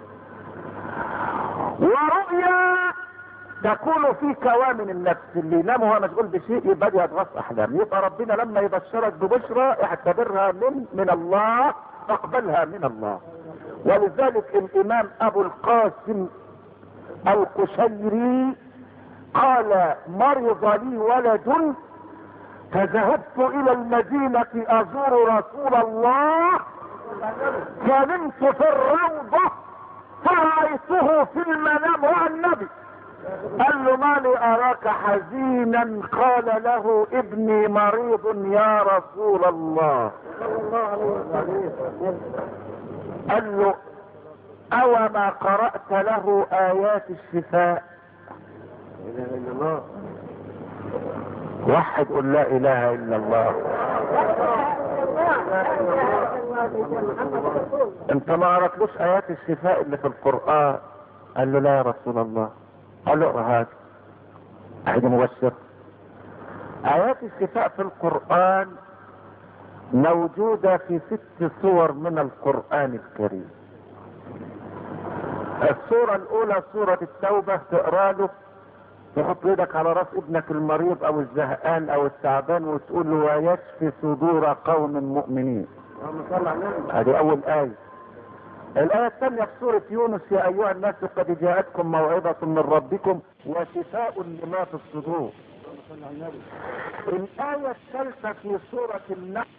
S2: ورؤيا تكون في كوامن النفس، اللي ينام وهو مشغول بشيء يبقى دي اضغاث احلام. يبقى ربنا لما يبشرك ببشرى اعتبرها من الله، فاقبلها من الله. ولذلك الامام ابو القاسم القشيري قال مرض لي ولد فذهبت الى المدينة ازور رسول الله فنمت في الروضة فرأيته في المنام هو النبي. قال له ما لي اراك حزينا؟ قال له ابني مريض يا رسول الله. قال له او ما قرأت له ايات الشفاء؟ وحد قل لا اله الا الله. انت ما قرأتلوش ايات الشفاء اللي في القرآن؟ قال له لا يا رسول الله. قال له اقرأ هذا عيد مبشر. ايات الشفاء في القرآن موجودة في 6 سور من القرآن الكريم. السورة الاولى سورة التوبة، تقرا له تحط ايدك على راس ابنك المريض او الزهقان او التعبان وتقول له ويشفي صدور قوم مؤمنين. هذه اول آية. الآية الثانية في سورة يونس يا ايها الناس قد جاءتكم موعظة من ربكم وشفاء لما في الصدور. الآية الثالثة في سورة النحل